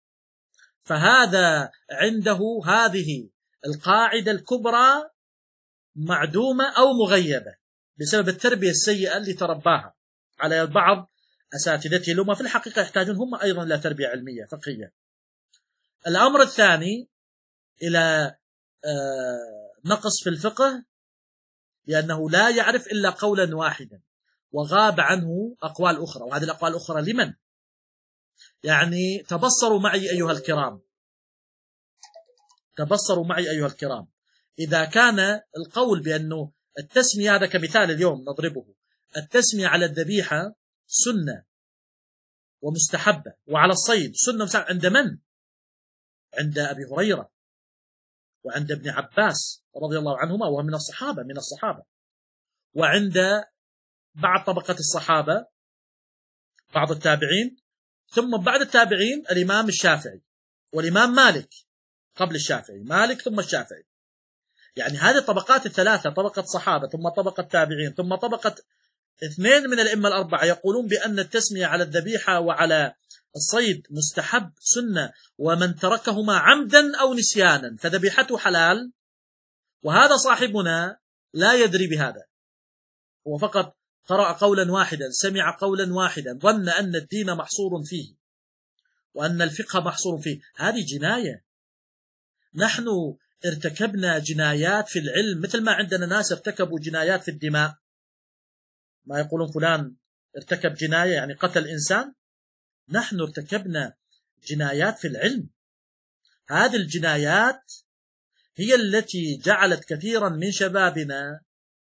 فهذا عنده هذه القاعدة الكبرى معدومة أو مغيبة بسبب التربية السيئة اللي ترباها على بعض أساتذته، لما في الحقيقة يحتاجون هم أيضا إلى تربية علمية فقهية. الأمر الثاني إلى نقص في الفقه لأنه لا يعرف إلا قولا واحدا وغاب عنه أقوال أخرى، وهذه الأقوال الأخرى لمن؟ يعني تبصروا معي أيها الكرام، تبصروا معي أيها الكرام، إذا كان القول بأنه التسمية، هذا كمثال اليوم نضربه، التسمية على الذبيحة سنة ومستحبة وعلى الصيد سنة ومستحبة، عند من؟ عند أبي هريرة وعند ابن عباس رضي الله عنهما وهو من الصحابة من الصحابة وعند بعض طبقة الصحابة بعض التابعين، ثم بعد التابعين الإمام الشافعي والإمام مالك قبل الشافعي، مالك ثم الشافعي. يعني هذه الطبقات الثلاثة، طبقة صحابة ثم طبقة تابعين ثم طبقة اثنين من الأئمة الأربعة، يقولون بأن التسمية على الذبيحة وعلى الصيد مستحب سنة، ومن تركهما عمدا أو نسيانا فذبيحته حلال. وهذا صاحبنا لا يدري بهذا، هو فقط قرأ قولا واحدا، سمع قولا واحدا، ظن أن الدين محصور فيه وأن الفقه محصور فيه. هذه جناية. نحن ارتكبنا جنايات في العلم مثل ما عندنا ناس ارتكبوا جنايات في الدماء، ما يقولون فلان ارتكب جناية يعني قتل إنسان، نحن ارتكبنا جنايات في العلم. هذه الجنايات هي التي جعلت كثيرا من شبابنا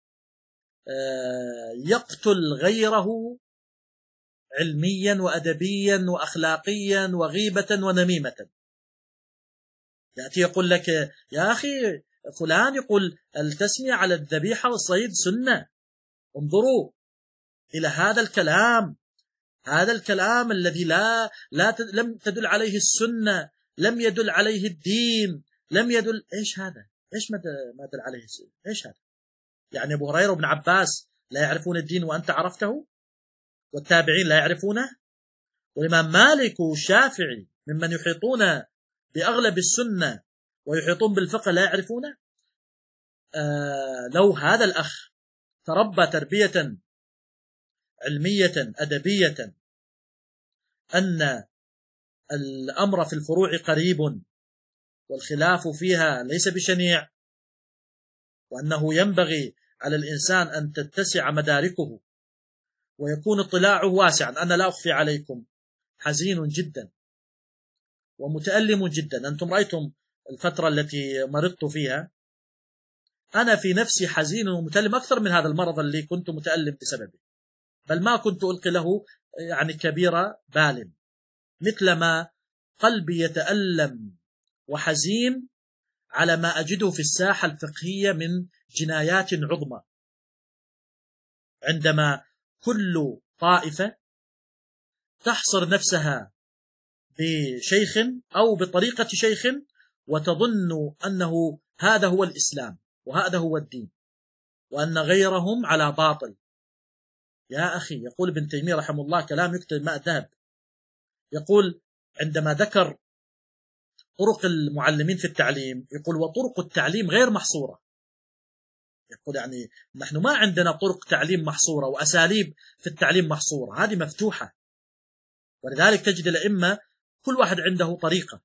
يقتل غيره علميا وأدبيا وأخلاقيا وغيبة ونميمة. يأتي يقول لك يا أخي فلان يقول التسمية على الذبيحة والصيد سنة، انظروا إلى هذا الكلام، هذا الكلام الذي لا لا لم تدل عليه السنة، لم يدل عليه الدين، لم يدل. إيش هذا؟ إيش ما دل عليه السنة؟ إيش هذا؟ يعني أبو هريرة وابن عباس لا يعرفون الدين وأنت عرفته، والتابعين لا يعرفونه، والإمام مالك والشافعي ممن يحيطون بأغلب السنة ويحيطون بالفقه لا يعرفونه. آه لو هذا الأخ تربى تربية علمية أدبية أن الأمر في الفروع قريب والخلاف فيها ليس بشنيع، وأنه ينبغي على الإنسان أن تتسع مداركه ويكون اطلاعه واسعا. أنا لا أخفي عليكم حزين جدا ومتألم جدا. أنتم رأيتم الفترة التي مرضت فيها، أنا في نفسي حزين ومتألم أكثر من هذا المرض اللي كنت متألم بسببه، بل ما كنت ألقي له يعني كبيرة بال، مثلما قلبي يتألم وحزين على ما أجده في الساحة الفقهية من جنايات عظمى، عندما كل طائفة تحصر نفسها بشيخ أو بطريقة شيخ وتظن أنه هذا هو الإسلام وهذا هو الدين وأن غيرهم على باطل. يا أخي، يقول ابن تيمية رحمه الله كلام يكتب ماء ذهب، يقول عندما ذكر طرق المعلمين في التعليم، يقول وطرق التعليم غير محصورة. يقول يعني نحن ما عندنا طرق تعليم محصورة وأساليب في التعليم محصورة، هذه مفتوحة. ولذلك تجد الأئمة كل واحد عنده طريقة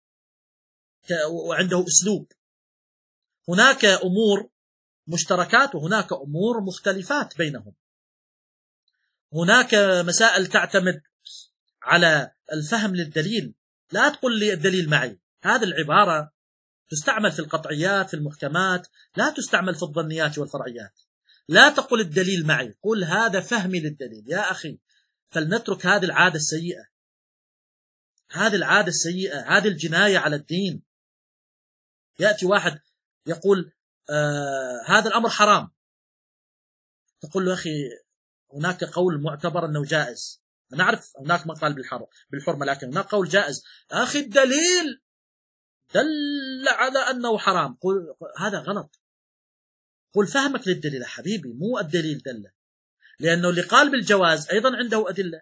وعنده أسلوب، هناك أمور مشتركات وهناك أمور مختلفات بينهم، هناك مسائل تعتمد على الفهم للدليل. لا تقول لي الدليل معي، هذه العبارة تستعمل في القطعيات في المحكمات، لا تستعمل في الظنيات والفرعيات. لا تقل الدليل معي، قل هذا فهمي للدليل. يا أخي، فلنترك هذه العادة السيئة، هذه العادة السيئة، هذه الجناية على الدين. يأتي واحد يقول آه هذا الأمر حرام، تقول له أخي هناك قول معتبر أنه جائز، نعرف هناك من قال بالحرمة لكن هناك قول جائز. أخي الدليل دل على أنه حرام، قل هذا غلط. قل فهمك للدليل يا حبيبي، مو الدليل دله، لأنه اللي قال بالجواز أيضا عنده أدلة.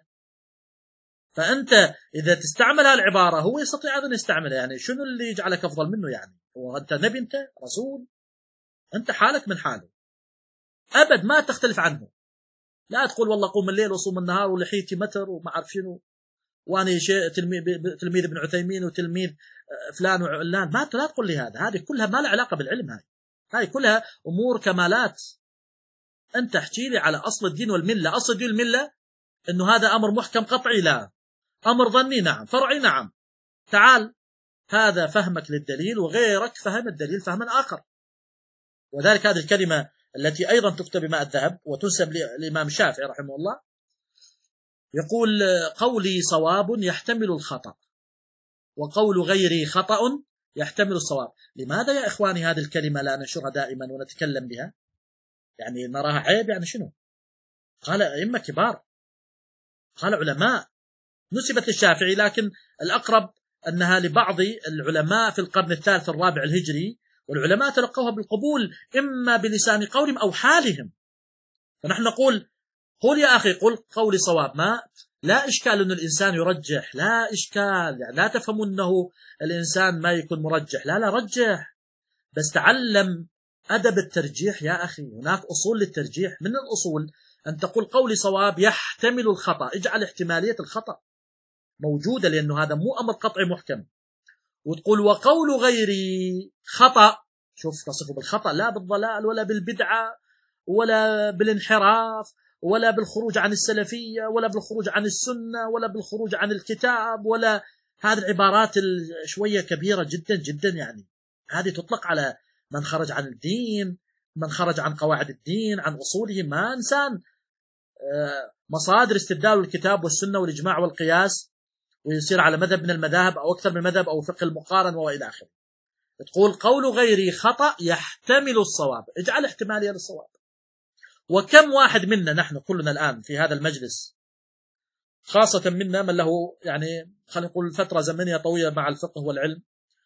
فأنت إذا تستعمل هالعبارة هو يستطيع أن يستعملها، يعني شنو اللي يجعلك أفضل منه؟ يعني هو أنت نبي، أنت رسول، أنت حالك من حاله أبد ما تختلف عنه. لا تقول والله قوم الليل وصوم النهار ولحيتي متر وما أعرف شنو، وأنا شيء تلميذ تلميذ ابن عثيمين وتلميذ فلان وعلان. ما لا تقول لي هذا، هذه كلها ما لها علاقة بالعلم، هاي هاي كلها أمور كمالات. أنت احكي لي على أصل الدين والملة. أصل الدين والملة إنه هذا أمر محكم قطعي؟ لا. أمر ظني؟ نعم. فرعي؟ نعم. تعال، هذا فهمك للدليل، وغيرك فهم الدليل فهما آخر. وذلك هذه الكلمة التي أيضا تكتب بماء الذهب وتنسب للإمام الشافعي رحمه الله، يقول قولي صواب يحتمل الخطأ، وقول غيري خطأ يحتمل الصواب. لماذا يا إخواني هذه الكلمة لا ننشرها دائما ونتكلم بها؟ يعني نراها عيب؟ يعني شنو؟ قال أئمة كبار، قال علماء، نسبت للشافعي، لكن الأقرب أنها لبعض العلماء في القرن الثالث الرابع الهجري، والعلماء تلقوها بالقبول إما بلسان قولهم أو حالهم. فنحن نقول قل يا أخي، قل قولي صواب، ما لا إشكال أن الإنسان يرجح، لا إشكال، يعني لا تفهم أنه الإنسان ما يكون مرجح، لا لا رجح، بس تعلم أدب الترجيح يا أخي. هناك أصول للترجيح، من الأصول أن تقول قولي صواب يحتمل الخطأ، اجعل احتمالية الخطأ موجودة، لأنه هذا مو أمر قطعي محكم. وتقول وقول غيري خطأ، شوف تصفه بالخطأ، لا بالضلال ولا بالبدعة ولا بالانحراف ولا بالخروج عن السلفية ولا بالخروج عن السنة ولا بالخروج عن الكتاب، ولا هذه العبارات شوية كبيرة جدا جدا، يعني هذه تطلق على من خرج عن الدين، من خرج عن قواعد الدين، عن أصوله. ما إنسان مصادر استدلال الكتاب والسنة والإجماع والقياس ويصير على مذهب من المذاهب أو أكثر من مذهب أو فقه المقارن وإلى آخره. تقول قول غيري خطأ يحتمل الصواب، اجعل احتمالية للصواب. وكم واحد منا نحن كلنا الآن في هذا المجلس، خاصة منا من له يعني خلينا نقول فترة زمنية طويلة مع الفقه والعلم،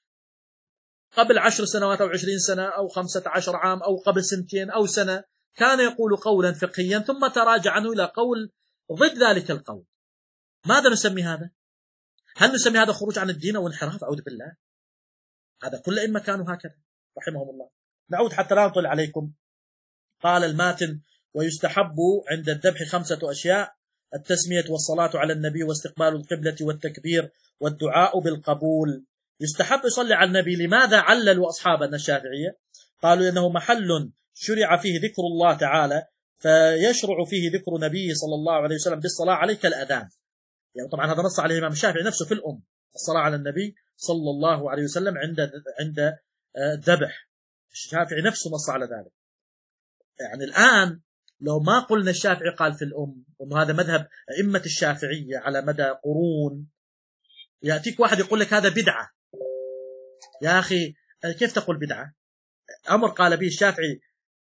قبل عشر سنوات أو عشرين سنة أو خمسة عشر عام أو قبل سنتين أو سنة، كان يقول قولا فقهيا ثم تراجع عنه إلى قول ضد ذلك القول. ماذا نسمي هذا؟ هل نسمي هذا خروج عن الدين أو انحراف؟ أعوذ بالله. هذا كل إما كانوا هكذا رحمهم الله. نعود حتى لا نطل عليكم. قال الماتن ويستحب عند الذبح خمسة أشياء: التسمية والصلاة على النبي واستقبال القبلة والتكبير والدعاء بالقبول. يستحب يصلي على النبي. لماذا عللوا أصحابنا الشافعية؟ قالوا إنه محل شرع فيه ذكر الله تعالى، فيشرع فيه ذكر نبيه صلى الله عليه وسلم بالصلاة عليه كالأذان. يعني طبعا هذا نص عليه الإمام الشافعي نفسه في الأم، الصلاة على النبي صلى الله عليه وسلم عند عند الذبح. الشافعي نفسه نص على ذلك. يعني الآن لو ما قلنا الشافعي قال في الأم، وأنه هذا مذهب أئمة الشافعية على مدى قرون، يأتيك واحد يقول لك هذا بدعة. يا أخي كيف تقول بدعة؟ أمر قال به الشافعي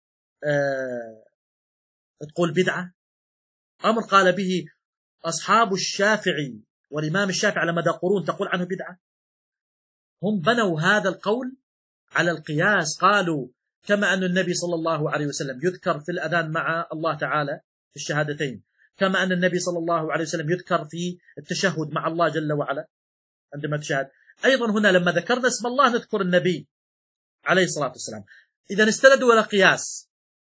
أه تقول بدعة؟ أمر قال به أصحاب الشافعي والإمام الشافعي على مدى قرون تقول عنه بدعة؟ هم بنوا هذا القول على القياس. قالوا كما أن النبي صلى الله عليه وسلم يذكر في الأذان مع الله تعالى في الشهادتين، كما أن النبي صلى الله عليه وسلم يذكر في التشهد مع الله جل وعلا عندما تشهد، أيضا هنا لما ذكرنا اسم الله نذكر النبي عليه الصلاة والسلام. إذا استندوا إلى قياس.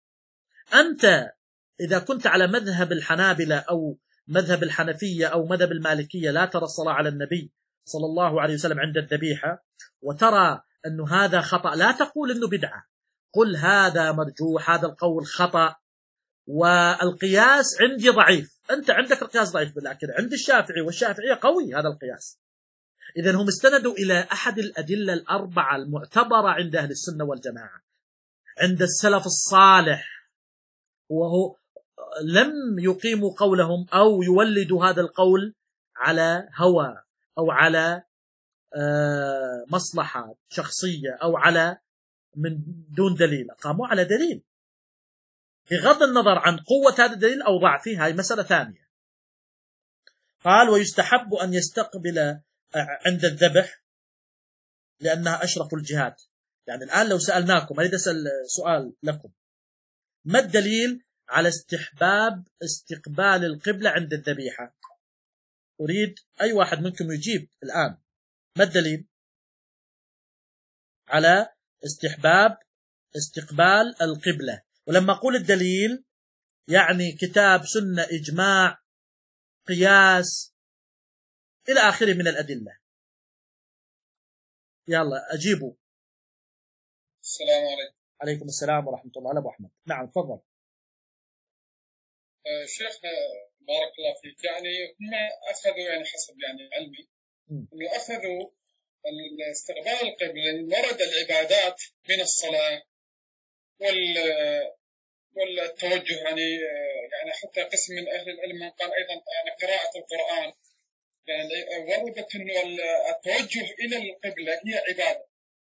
أنت إذا كنت على مذهب الحنابلة أو مذهب الحنفية أو مذهب المالكية لا ترى الصلاة على النبي صلى الله عليه وسلم عند الذبيحة، وترى أنه هذا خطأ، لا تقول أنه بدعة، قل هذا مرجوح، هذا القول خطأ، والقياس عندي ضعيف. أنت عندك القياس ضعيف، لكن عند الشافعي والشافعية قوي هذا القياس. إذن هم استندوا إلى أحد الأدلة الأربعة المعتبرة عند أهل السنة والجماعة، عند السلف الصالح، وهو لم يقيموا قولهم أو يولدوا هذا القول على هوى أو على مصلحة شخصية أو على من دون دليل، قاموا على دليل بغض النظر عن قوة هذا الدليل أو ضعفه. هاي مسألة ثانية. قال ويستحب أن يستقبل عند الذبح لأنها أشرف الجهات. يعني الآن لو سألناكم، أريد أسأل سؤال لكم، ما الدليل على استحباب استقبال القبلة عند الذبيحة؟ أريد أي واحد منكم يجيب الآن. ما الدليل على استحباب استقبال القبلة؟ ولما أقول الدليل يعني كتاب، سنة، إجماع، قياس، إلى آخره من الأدلة. يلا أجيبوا. السلام عليكم. عليكم السلام ورحمة الله. أبو أحمد. نعم تفضل. آه شيخ بارك الله فيك، يعني هم أخذوا يعني حسب يعني علمي هم أخذوا استقبال القبلة ورد العبادات من الصلاة وال والتوجه، يعني يعني حتى قسم من أهل العلم قال أيضا يعني قراءة القرآن، يعني وردت أنه التوجه إلى القبلة هي عبادة.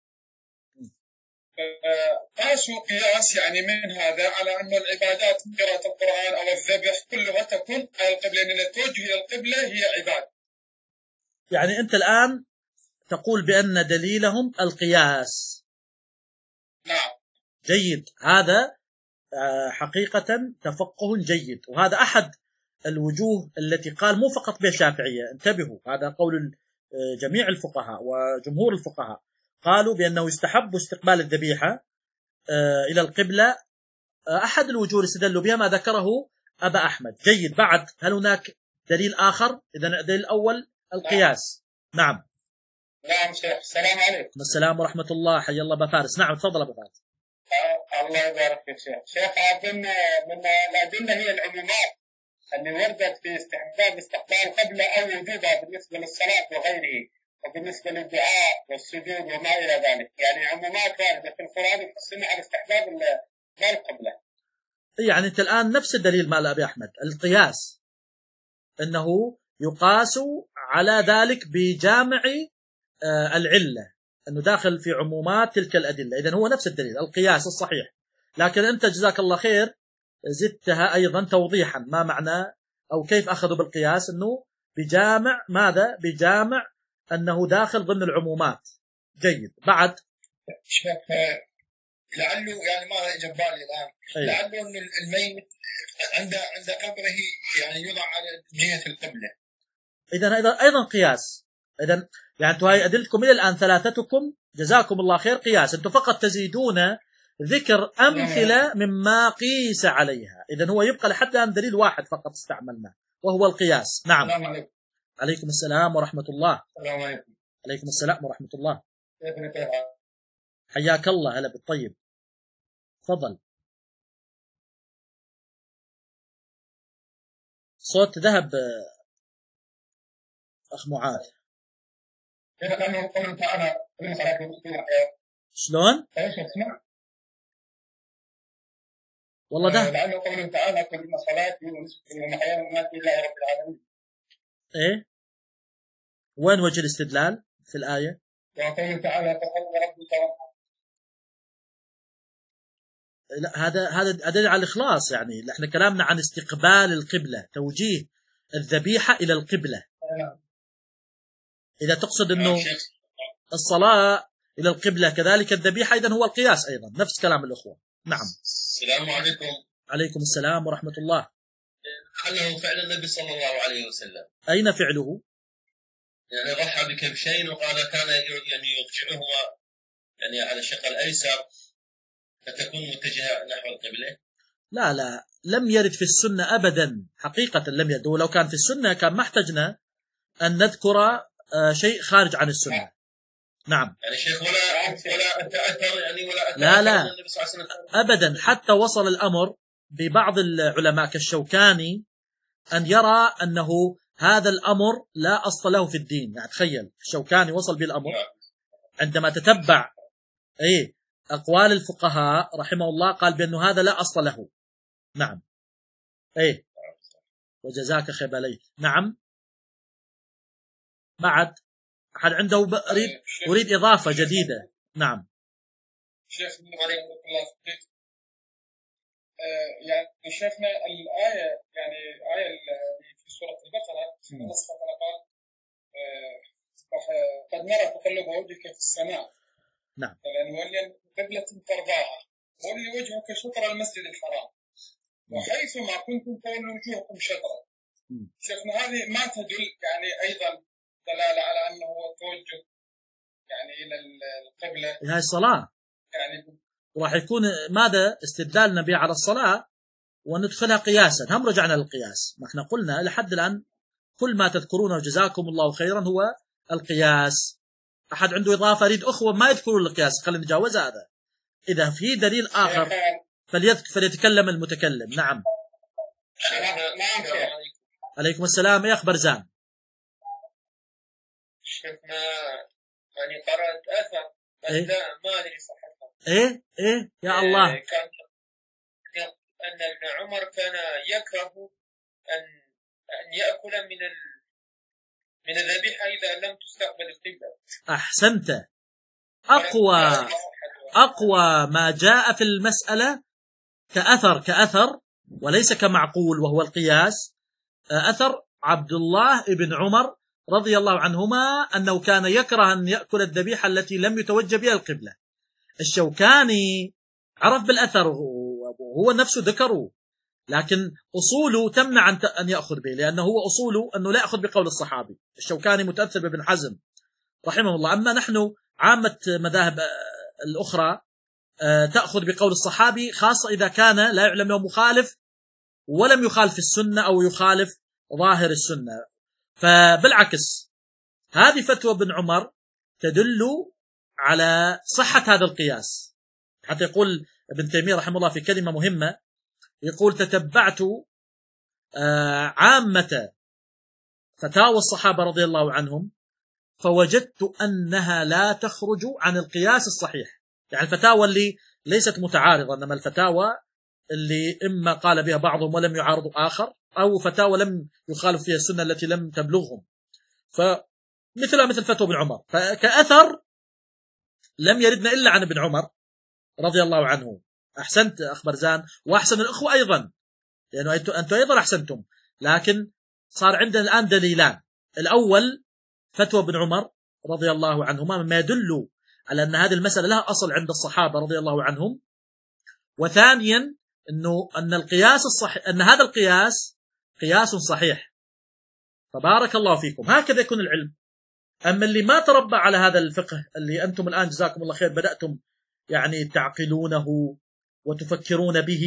قاسوا قياس يعني من هذا على أن العبادات قراءة القرآن أو الذبح كلها تكون على القبلة، لأن التوجه إلى القبلة هي عبادة. يعني أنت الآن تقول بأن دليلهم القياس. نعم. جيد، هذا حقيقة تفقه جيد، وهذا أحد الوجوه التي قال مو فقط بالشافعية، انتبهوا، هذا قول جميع الفقهاء وجمهور الفقهاء، قالوا بأنه يستحب استقبال الذبيحة إلى القبلة. أحد الوجوه اللي استدلوا بها ما ذكره أبا أحمد. جيد، بعد هل هناك دليل آخر؟ إذن الدليل الأول القياس. نعم. نعم شيخ. السلام عليكم. السلام ورحمة الله. حي الله بفارس. نعم تفضل أبو فارس. الله يبارك فيك شيخ. شيخ أظن من الأدلة هي العمومات اللي وردت في استحباب استقبال قبل أو وجودها بالنسبة للصلاة وغيره، وبالنسبة للدعاء والسجود وما إلى ذلك، يعني عمومات واردة في القرآن وفي السنة على استحباب القبلة. يعني أنت الآن نفس الدليل مال أبي أحمد، القياس، أنه يقاس على ذلك بجامع العلة، أنه داخل في عمومات تلك الأدلة. إذن هو نفس الدليل، القياس الصحيح. لكن أنت جزاك الله خير زدتها أيضا توضيحا، ما معنى أو كيف أخذوا بالقياس، أنه بجامع ماذا؟ بجامع أنه داخل ضمن العمومات. جيد، بعد شيخ لعله يعني ما اجى بالي الآن، لعله أن الميت عند عند قبره يعني يوضع على جهة القبلة. إذن أيضا أيضا قياس. إذن يعني أنتم هاي أدلتكم إلى الآن ثلاثتكم جزاكم الله خير قياس، أنتم فقط تزيدون ذكر أمثلة مما قيس عليها. إذن هو يبقى لحد الآن دليل واحد فقط استعملنا وهو القياس. نعم. السلام عليكم. عليكم السلام ورحمة الله. السلام عليكم. عليكم السلام ورحمة الله. حياك الله. هلا بالطيب. تفضل. صوت ذهب أخ معاذ. شلون؟ والله ده لأنه قوله تعالى كل صلاتي ونسكي ومحياي ومماتي لله رب العالمين. إيه؟ وين وجه الاستدلال في الآية؟ وقوله تعالى فصل ربك وانحر. لا، هذا هذا أدل على الإخلاص. يعني احنا كلامنا عن استقبال القبلة، توجيه الذبيحة إلى القبلة. إذا تقصد أنه الصلاة إلى القبلة كذلك الذبيحة، إذن هو القياس أيضا، نفس كلام الأخوة. نعم. السلام عليكم. عليكم السلام ورحمة الله. حله فعل النبي صلى الله عليه وسلم. أين فعله؟ يعني ضحى بكبشين وقال كان يعني يضجعهما يعني على الشق الأيسر فتكون متجهة نحو القبلة. لا لا، لم يرد في السنة أبدا، حقيقة لم يرد. ولو كان في السنة كان ما احتجنا أن نذكر شيء خارج عن السنة. نعم. يعني شيخ ولا ولا أتأثر يعني ولا أتأثر لا لا النبي صلى الله عليه وسلم أبدا، حتى وصل الأمر ببعض العلماء كالشوكاني أن يرى أنه هذا الأمر لا أصل له في الدين. يعني تخيل الشوكاني وصل بالأمر عندما تتبع أي أقوال الفقهاء رحمه الله، قال بأنه هذا لا أصل له. نعم. ايه وجزاك خير عليك. نعم. بعد أحد عنده أريد أريد إضافة جديدة. نعم. شيخ عليكم الله خير. يعني شيخنا الآية يعني الآية في سورة البقرة في نص قال قد نرى تقلب وجهك في السماء. نعم. فلنولين قبلة ترضاها ولي وجهك شطر المسجد الحرام وحيث ما كنتم فولوا وجوهكم شطرا. شيخنا هذه ما تدل يعني أيضا دلالة على أنه هو توجه يعني إلى القبلة؟ هاي الصلاة يعني راح يكون ماذا استدلالنا به على الصلاة وندخلها قياسا. هم رجعنا للقياس. ما احنا قلنا لحد الآن كل ما تذكرونه جزاكم الله خيرا هو القياس. أحد عنده إضافة؟ أريد أخوة ما يذكرون القياس خلينا نتجاوز هذا. إذا في دليل آخر فليتكلم المتكلم. نعم. عليكم السلام يا أخ برزان. شفنا يعني قرأت أثر إيه؟ ما أدري صحتها. إيه إيه يا إيه الله. كان أن ابن عمر كان يكره أن أن يأكل من ال... من الذبيحة إذا لم تستقبل القبلة. أحسنت. أقوى أقوى ما جاء في المسألة كأثر كأثر وليس كمعقول وهو القياس. أثر عبد الله بن عمر رضي الله عنهما أنه كان يكره أن يأكل الذبيحة التي لم يتوجه بها القبلة. الشوكاني عرف بالأثر وهو نفسه ذكره لكن أصوله تمنع أن يأخذ به لأنه هو أصوله أنه لا يأخذ بقول الصحابي. الشوكاني متأثر بابن حزم رحمه الله. أما نحن عامة مذاهب الأخرى تأخذ بقول الصحابي خاصة إذا كان لا يعلم له مخالف ولم يخالف السنة أو يخالف ظاهر السنة. فبالعكس هذه فتوى ابن عمر تدل على صحة هذا القياس. حتى يقول ابن تيمية رحمه الله في كلمة مهمة يقول تتبعت عامة فتاوى الصحابة رضي الله عنهم فوجدت أنها لا تخرج عن القياس الصحيح. يعني الفتاوى اللي ليست متعارضة إنما الفتاوى اللي إما قال بها بعضهم ولم يعارض آخر أو فتاوى لم يخالف فيها السنة التي لم تبلغهم. فمثلها مثل فتوى ابن عمر. فكأثر لم يردنا إلا عن ابن عمر رضي الله عنه. أحسنت أخ برزان وأحسن الأخوة أيضا لأنه يعني أنتم أيضا أحسنتم. لكن صار عندنا الآن دليلان. الأول فتوى ابن عمر رضي الله عنهما مما يدل على أن هذه المسألة لها أصل عند الصحابة رضي الله عنهم. وثانيا أنه أن القياس الصحيح أن هذا القياس قياس صحيح. فبارك الله فيكم. هكذا يكون العلم. أما اللي ما تربى على هذا الفقه اللي أنتم الآن جزاكم الله خير بدأتم يعني تعقلونه وتفكرون به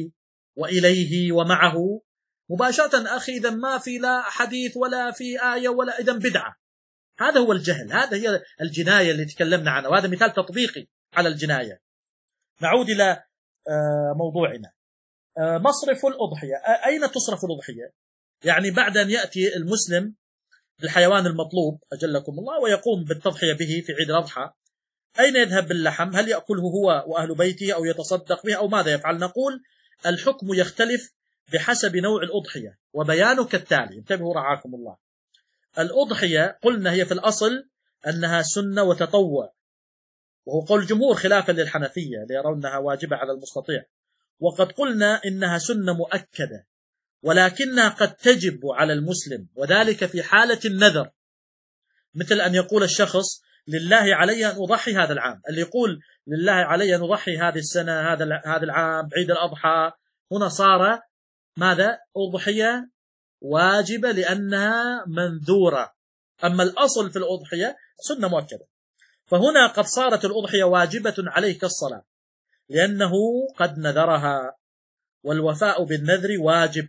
وإليه ومعه مباشرة أخي إذا ما في لا حديث ولا في آية ولا إذا بدعة. هذا هو الجهل. هذا هي الجناية اللي تكلمنا عنها وهذا مثال تطبيقي على الجناية. نعود إلى موضوعنا. مصرف الأضحية. أين تصرف الأضحية؟ يعني بعد أن يأتي المسلم بالحيوان المطلوب أجلكم الله ويقوم بالتضحية به في عيد الأضحى أين يذهب باللحم؟ هل يأكله هو وأهل بيته أو يتصدق به أو ماذا يفعل؟ نقول الحكم يختلف بحسب نوع الأضحية وبيانه كالتالي. انتبهوا رعاكم الله. الأضحية قلنا هي في الأصل أنها سنة وتطوع وهو قول الجمهور خلافا للحنفية ليرونها واجبة على المستطيع. وقد قلنا إنها سنة مؤكدة ولكنها قد تجب على المسلم وذلك في حالة النذر مثل أن يقول الشخص لله علي أن أضحي هذا العام. اللي يقول لله علي أن أضحي هذه السنة هذا هذا العام عيد الأضحى هنا صار ماذا؟ أضحية واجبة لأنها منذورة. أما الأصل في الأضحية سنة مؤكدة. فهنا قد صارت الأضحية واجبة عليه كالصلاة لأنه قد نذرها والوفاء بالنذر واجب.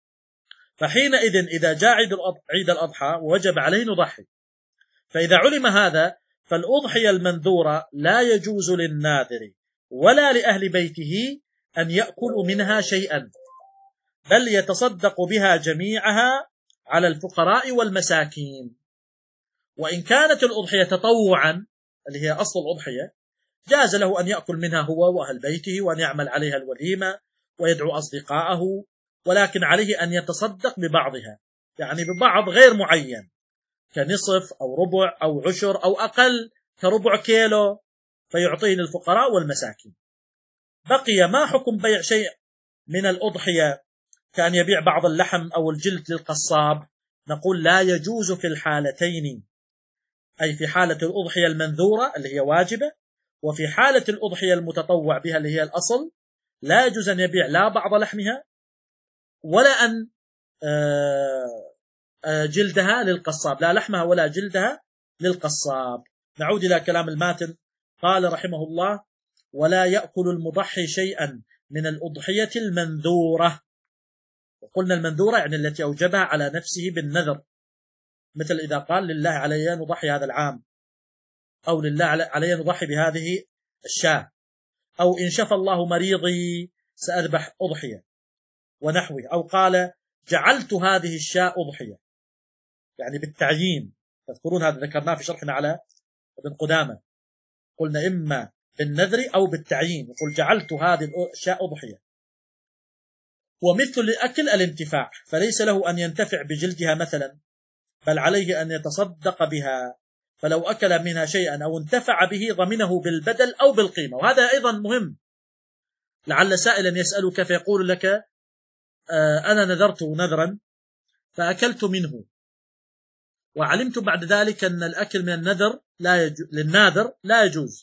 فحينئذ إذا جاء عيد الأضحى وجب عليه نضحي. فإذا علم هذا فالأضحية المنذورة لا يجوز للناذر ولا لأهل بيته أن يأكلوا منها شيئا بل يتصدق بها جميعها على الفقراء والمساكين. وإن كانت الأضحية تطوعا اللي هي أصل الأضحية جاز له أن يأكل منها هو وأهل بيته وأن يعمل عليها الوليمة ويدعو أصدقائه، ولكن عليه أن يتصدق ببعضها، يعني ببعض غير معين، كنصف أو ربع أو عشر أو أقل كربع كيلو، فيعطيه للفقراء والمساكين. بقي ما حكم بيع شيء من الأضحية كأن يبيع بعض اللحم أو الجلد للقصاب؟ نقول لا يجوز في الحالتين، أي في حالة الأضحية المنذورة اللي هي واجبة، وفي حالة الأضحية المتطوع بها اللي هي الأصل، لا يجوز أن يبيع لا بعض لحمها ولا أن جلدها للقصاب، لا لحمها ولا جلدها للقصاب. نعود إلى كلام الماتن، قال رحمه الله: ولا يأكل المضحي شيئا من الأضحية المنذورة. وقلنا المنذورة يعني التي أوجبها على نفسه بالنذر، مثل إذا قال لله علي نضحي هذا العام، أو لله علي نضحي بهذه الشاة، أو إن شفى الله مريضي سأذبح أضحية ونحوه، أو قال جعلت هذه الشاة أضحية، يعني بالتعيين. تذكرون هذا ذكرناه في شرحنا على ابن قدامة، قلنا إما بالنذر أو بالتعيين، يقول جعلت هذه الشاة أضحية. ومثل الأكل الانتفاع، فليس له أن ينتفع بجلدها مثلا، بل عليه أن يتصدق بها، فلو أكل منها شيئا أو انتفع به ضمنه بالبدل أو بالقيمة. وهذا أيضا مهم، لعل سائلا يسألك فيقول لك آه أنا نذرت نذرا فأكلت منه، وعلمت بعد ذلك أن الأكل من النذر لا يجوز للناذر لا يجوز،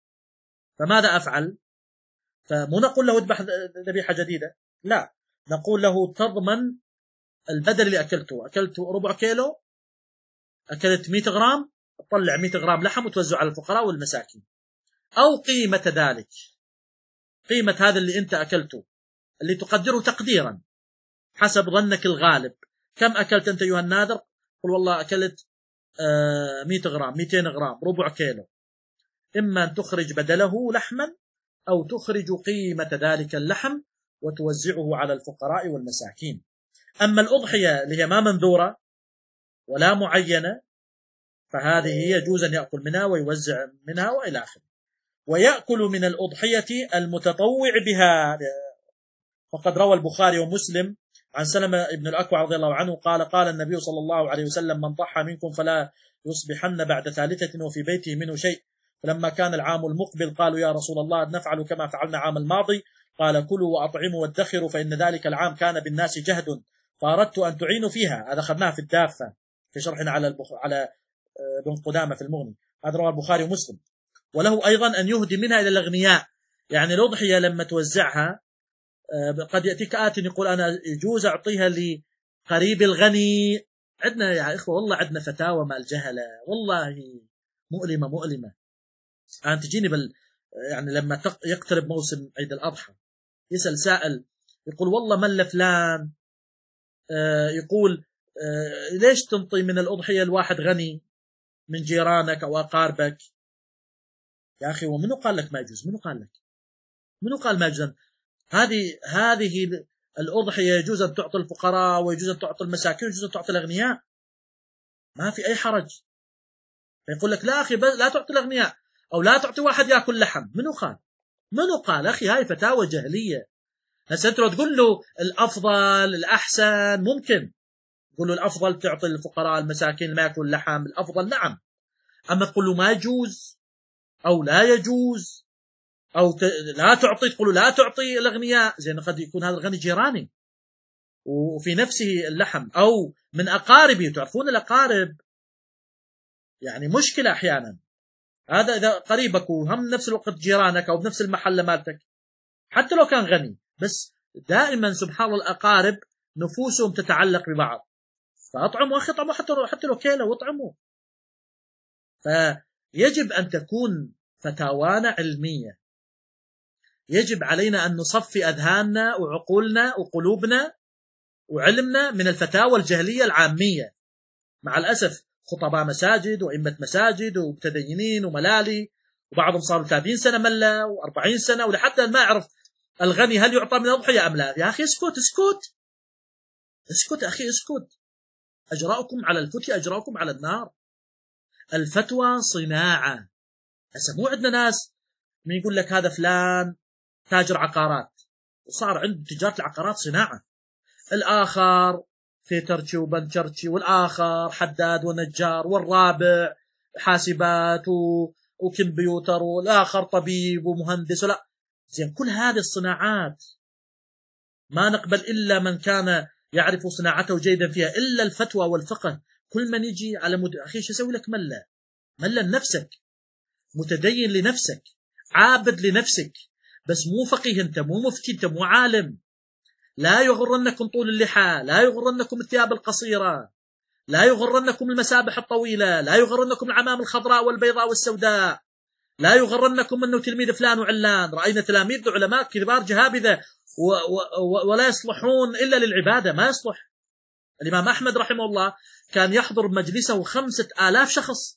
فماذا أفعل؟ فمو نقول له اذبح ذبيحة جديدة، لا، نقول له تضمن البدل اللي أكلته. أكلت ربع كيلو، أكلت مئة غرام، تطلع مئة غرام لحم وتوزع على الفقراء والمساكين، أو قيمة ذلك، قيمة هذا اللي أنت أكلته اللي تقدره تقديرا حسب ظنك الغالب. كم أكلت أنت أيها الناذر؟ قل والله أكلت مئة غرام، مئتين غرام، ربع كيلو. إما أن تخرج بدله لحما أو تخرج قيمة ذلك اللحم وتوزعه على الفقراء والمساكين. أما الأضحية اللي هي ما منذورة ولا معينة، فهذه يجوز أن يأكل منها ويوزع منها وإلى آخره. ويأكل من الأضحية المتطوع بها، وقد روى البخاري ومسلم عن سلمة بن الأكوع رضي الله عنه قال: قال النبي صلى الله عليه وسلم: من ضحى منكم فلا يصبحن بعد ثالثة وفي بيته منه شيء. فلما كان العام المقبل قالوا: يا رسول الله نفعل كما فعلنا عام الماضي؟ قال: كلوا وأطعموا وادخروا فإن ذلك العام كان بالناس جهد فأردت أن تعينوا فيها. هذا أخذناه في الدافة في شرحنا على البخ... على ابن قدامة في المغني. هذا رواه البخاري ومسلم. وله أيضا أن يهدي منها إلى الأغنياء، يعني الأضحية لما توزعها قد يأتيك آت يقول أنا يجوز أعطيها لقريب الغني. عندنا يا إخوة والله عندنا فتاوى مع الجهلة، والله مؤلمة مؤلمة. أنا تجيني بل يعني لما يقترب موسم عيد الأضحى يسأل سائل يقول: والله من فلان يقول ليش تنطي من الأضحية الواحد غني من جيرانك أو أقاربك؟ يا أخي ومنو قال لك ما يجوز؟ منو قال لك؟ منو قال ما يجوز؟ هذه هذه الأضحية يجوز أن تعطي الفقراء ويجوز أن تعطي المساكين ويجوز أن تعطي الأغنياء، ما في أي حرج. فيقول لك لا أخي لا تعطي الأغنياء أو لا تعطي واحد يأكل لحم. منو قال؟ منو قال؟ أخي هاي فتاوى جاهلية. هسه أنت لو تقول له الأفضل الأحسن ممكن تقول له الأفضل تعطي الفقراء المساكين ما يأكل لحم، الأفضل نعم. أما تقول له ما يجوز أو لا يجوز أو ت... لا تعطي، تقول لا تعطي الأغنياء، زين قد يكون هذا الغني جيراني وفي نفسه اللحم أو من أقاربه. تعرفون الأقارب يعني مشكلة أحيانا، هذا إذا قريبك وهم نفس الوقت جيرانك أو بنفس المحل مالتك حتى لو كان غني، بس دائما سبحان الله الأقارب نفوسهم تتعلق ببعض، فأطعموا أخي طعموا حتى حتى لو كيلو واطعموا. فيجب أن تكون فتاوانا علمية، يجب علينا أن نصفي أذهاننا وعقولنا وقلوبنا وعلمنا من الفتاوى الجهلية العامية. مع الأسف خطباء مساجد وإمة مساجد ومتدينين وملالي، وبعضهم صاروا ثلاثين سنة ملا وأربعين سنة، ولحتى ما يعرف الغني هل يعطى من الأضحية أم لا. يا أخي اسكت اسكت اسكت أخي اسكت، أجراؤكم على الفتي أجراؤكم على النار. الفتوى صناعة. هسه مو عندنا ناس من يقول لك هذا فلان تاجر عقارات وصار عنده تجارة العقارات صناعة. الآخر فيترشي وبنشرشي، والآخر حداد ونجار، والرابع حاسبات وكمبيوتر، والآخر طبيب ومهندس. ولا زين، كل هذه الصناعات ما نقبل إلا من كان يعرف صناعته جيدا فيها، إلا الفتوى والفقه. كل من يجي على مد... أخي شو يسوي لك؟ ملا ملا لنفسك، متدين لنفسك، عابد لنفسك، بس مو فقيه أنت، مو مفتي أنت، مو عالم. لا يغرنكم طول اللحى، لا يغرنكم الثياب القصيرة، لا يغرنكم المسابح الطويلة، لا يغرنكم العمام الخضراء والبيضاء والسوداء، لا يغرنكم أنه تلميذ فلان وعلان. رأينا تلاميذ علماء كبار جهابذة و و ولا يصلحون إلا للعبادة، ما يصلح. الإمام أحمد رحمه الله كان يحضر مجلسه خمسة آلاف شخص،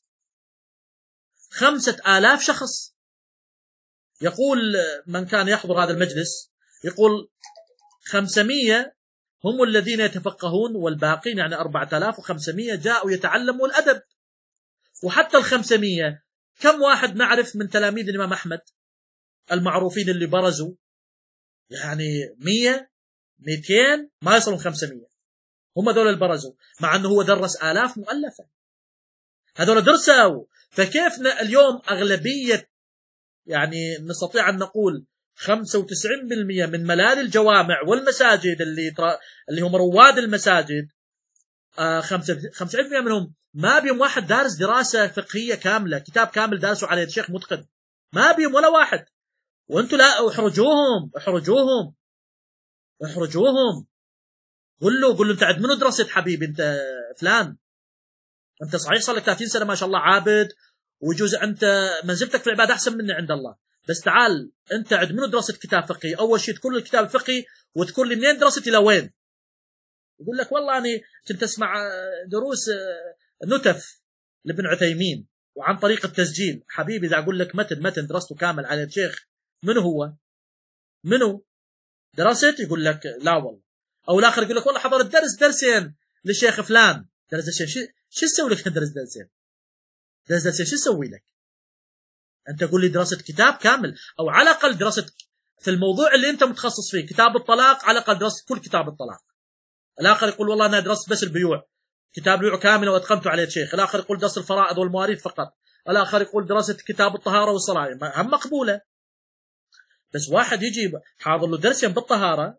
خمسة آلاف شخص. يقول من كان يحضر هذا المجلس، يقول خمسمية هم الذين يتفقهون، والباقين يعني أربعة آلاف وخمسمية جاءوا يتعلموا الأدب. وحتى الخمسمية كم واحد نعرف من تلاميذ الإمام أحمد المعروفين اللي برزوا؟ يعني مية مئتين، ما يصلون خمسمية. هم ذول البرزوا، مع أنه هو درس آلاف مؤلفة. هذول درسوا. فكيف اليوم أغلبية، يعني نستطيع أن نقول خمسة وتسعين بالمئة من ملاذ الجوامع والمساجد اللي ترى اللي هم رواد المساجد، آه خمسة وتسعين بالمئة منهم ما بيهم واحد دارس دراسة فقهية كاملة، كتاب كامل دارسوا عليه الشيخ متقن، ما بيهم ولا واحد. وانتوا لا، احرجوهم احرجوهم احرجوهم قل له قل له انت عد منو درست حبيبي انت فلان؟ انت صحيح صار لك ثلاثين سنة ما شاء الله عابد، ويجوز انت منزلتك في العبادة احسن مني عند الله، بس تعال انت عد منو درست كتاب فقهي؟ اول شيء تكون الكتاب الفقهي وتكون لي منين درست الى وين. يقول لك والله اني كنت اسمع دروس نتف لابن عثيمين وعن طريق التسجيل. حبيبي اذا اقول لك متن متن درسته كامل على الشيخ، منو هو؟ منو درست؟ يقول لك لا والله. او الاخر يقول لك والله حضرت درس درسين للشيخ فلان. درس درسين شو شو تسوي لك؟ درس درسين درس درسين شو تسوي لك؟ انت قول لي درست كتاب كامل، او على الاقل درست في الموضوع اللي انت متخصص فيه. كتاب الطلاق على الاقل درست كل كتاب الطلاق. الاخر يقول والله انا درست بس البيوع، كتاب البيوع كامل واتقنته عليه الشيخ. الاخر يقول درست الفرائض والمواريث فقط. الاخر يقول درست كتاب الطهاره والصلاه، هم مقبوله. بس واحد يجي حاضر له درسين بالطهاره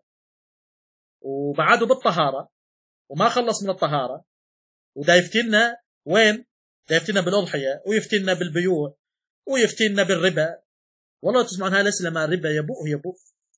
وبعده بالطهاره وما خلص من الطهاره، ودا يفتنا وين؟ دا يفتنا بالاضحيه، ويفتنا بالبيوع، ويفتنا بالربا. والله تسمعون هاي الاسئله، الربا يبوء يبوء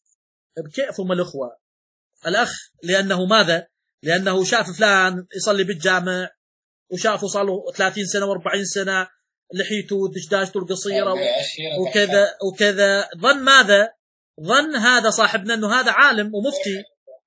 بكيفهم الاخوه. الاخ لانه ماذا؟ لانه شاف فلان يصلي بالجامع، وشافه صار له ثلاثين سنة وأربعين سنة، لحيته ودشداشته القصيرة وكذا وكذا، ظن ماذا؟ ظن هذا صاحبنا أنه هذا عالم ومفتي.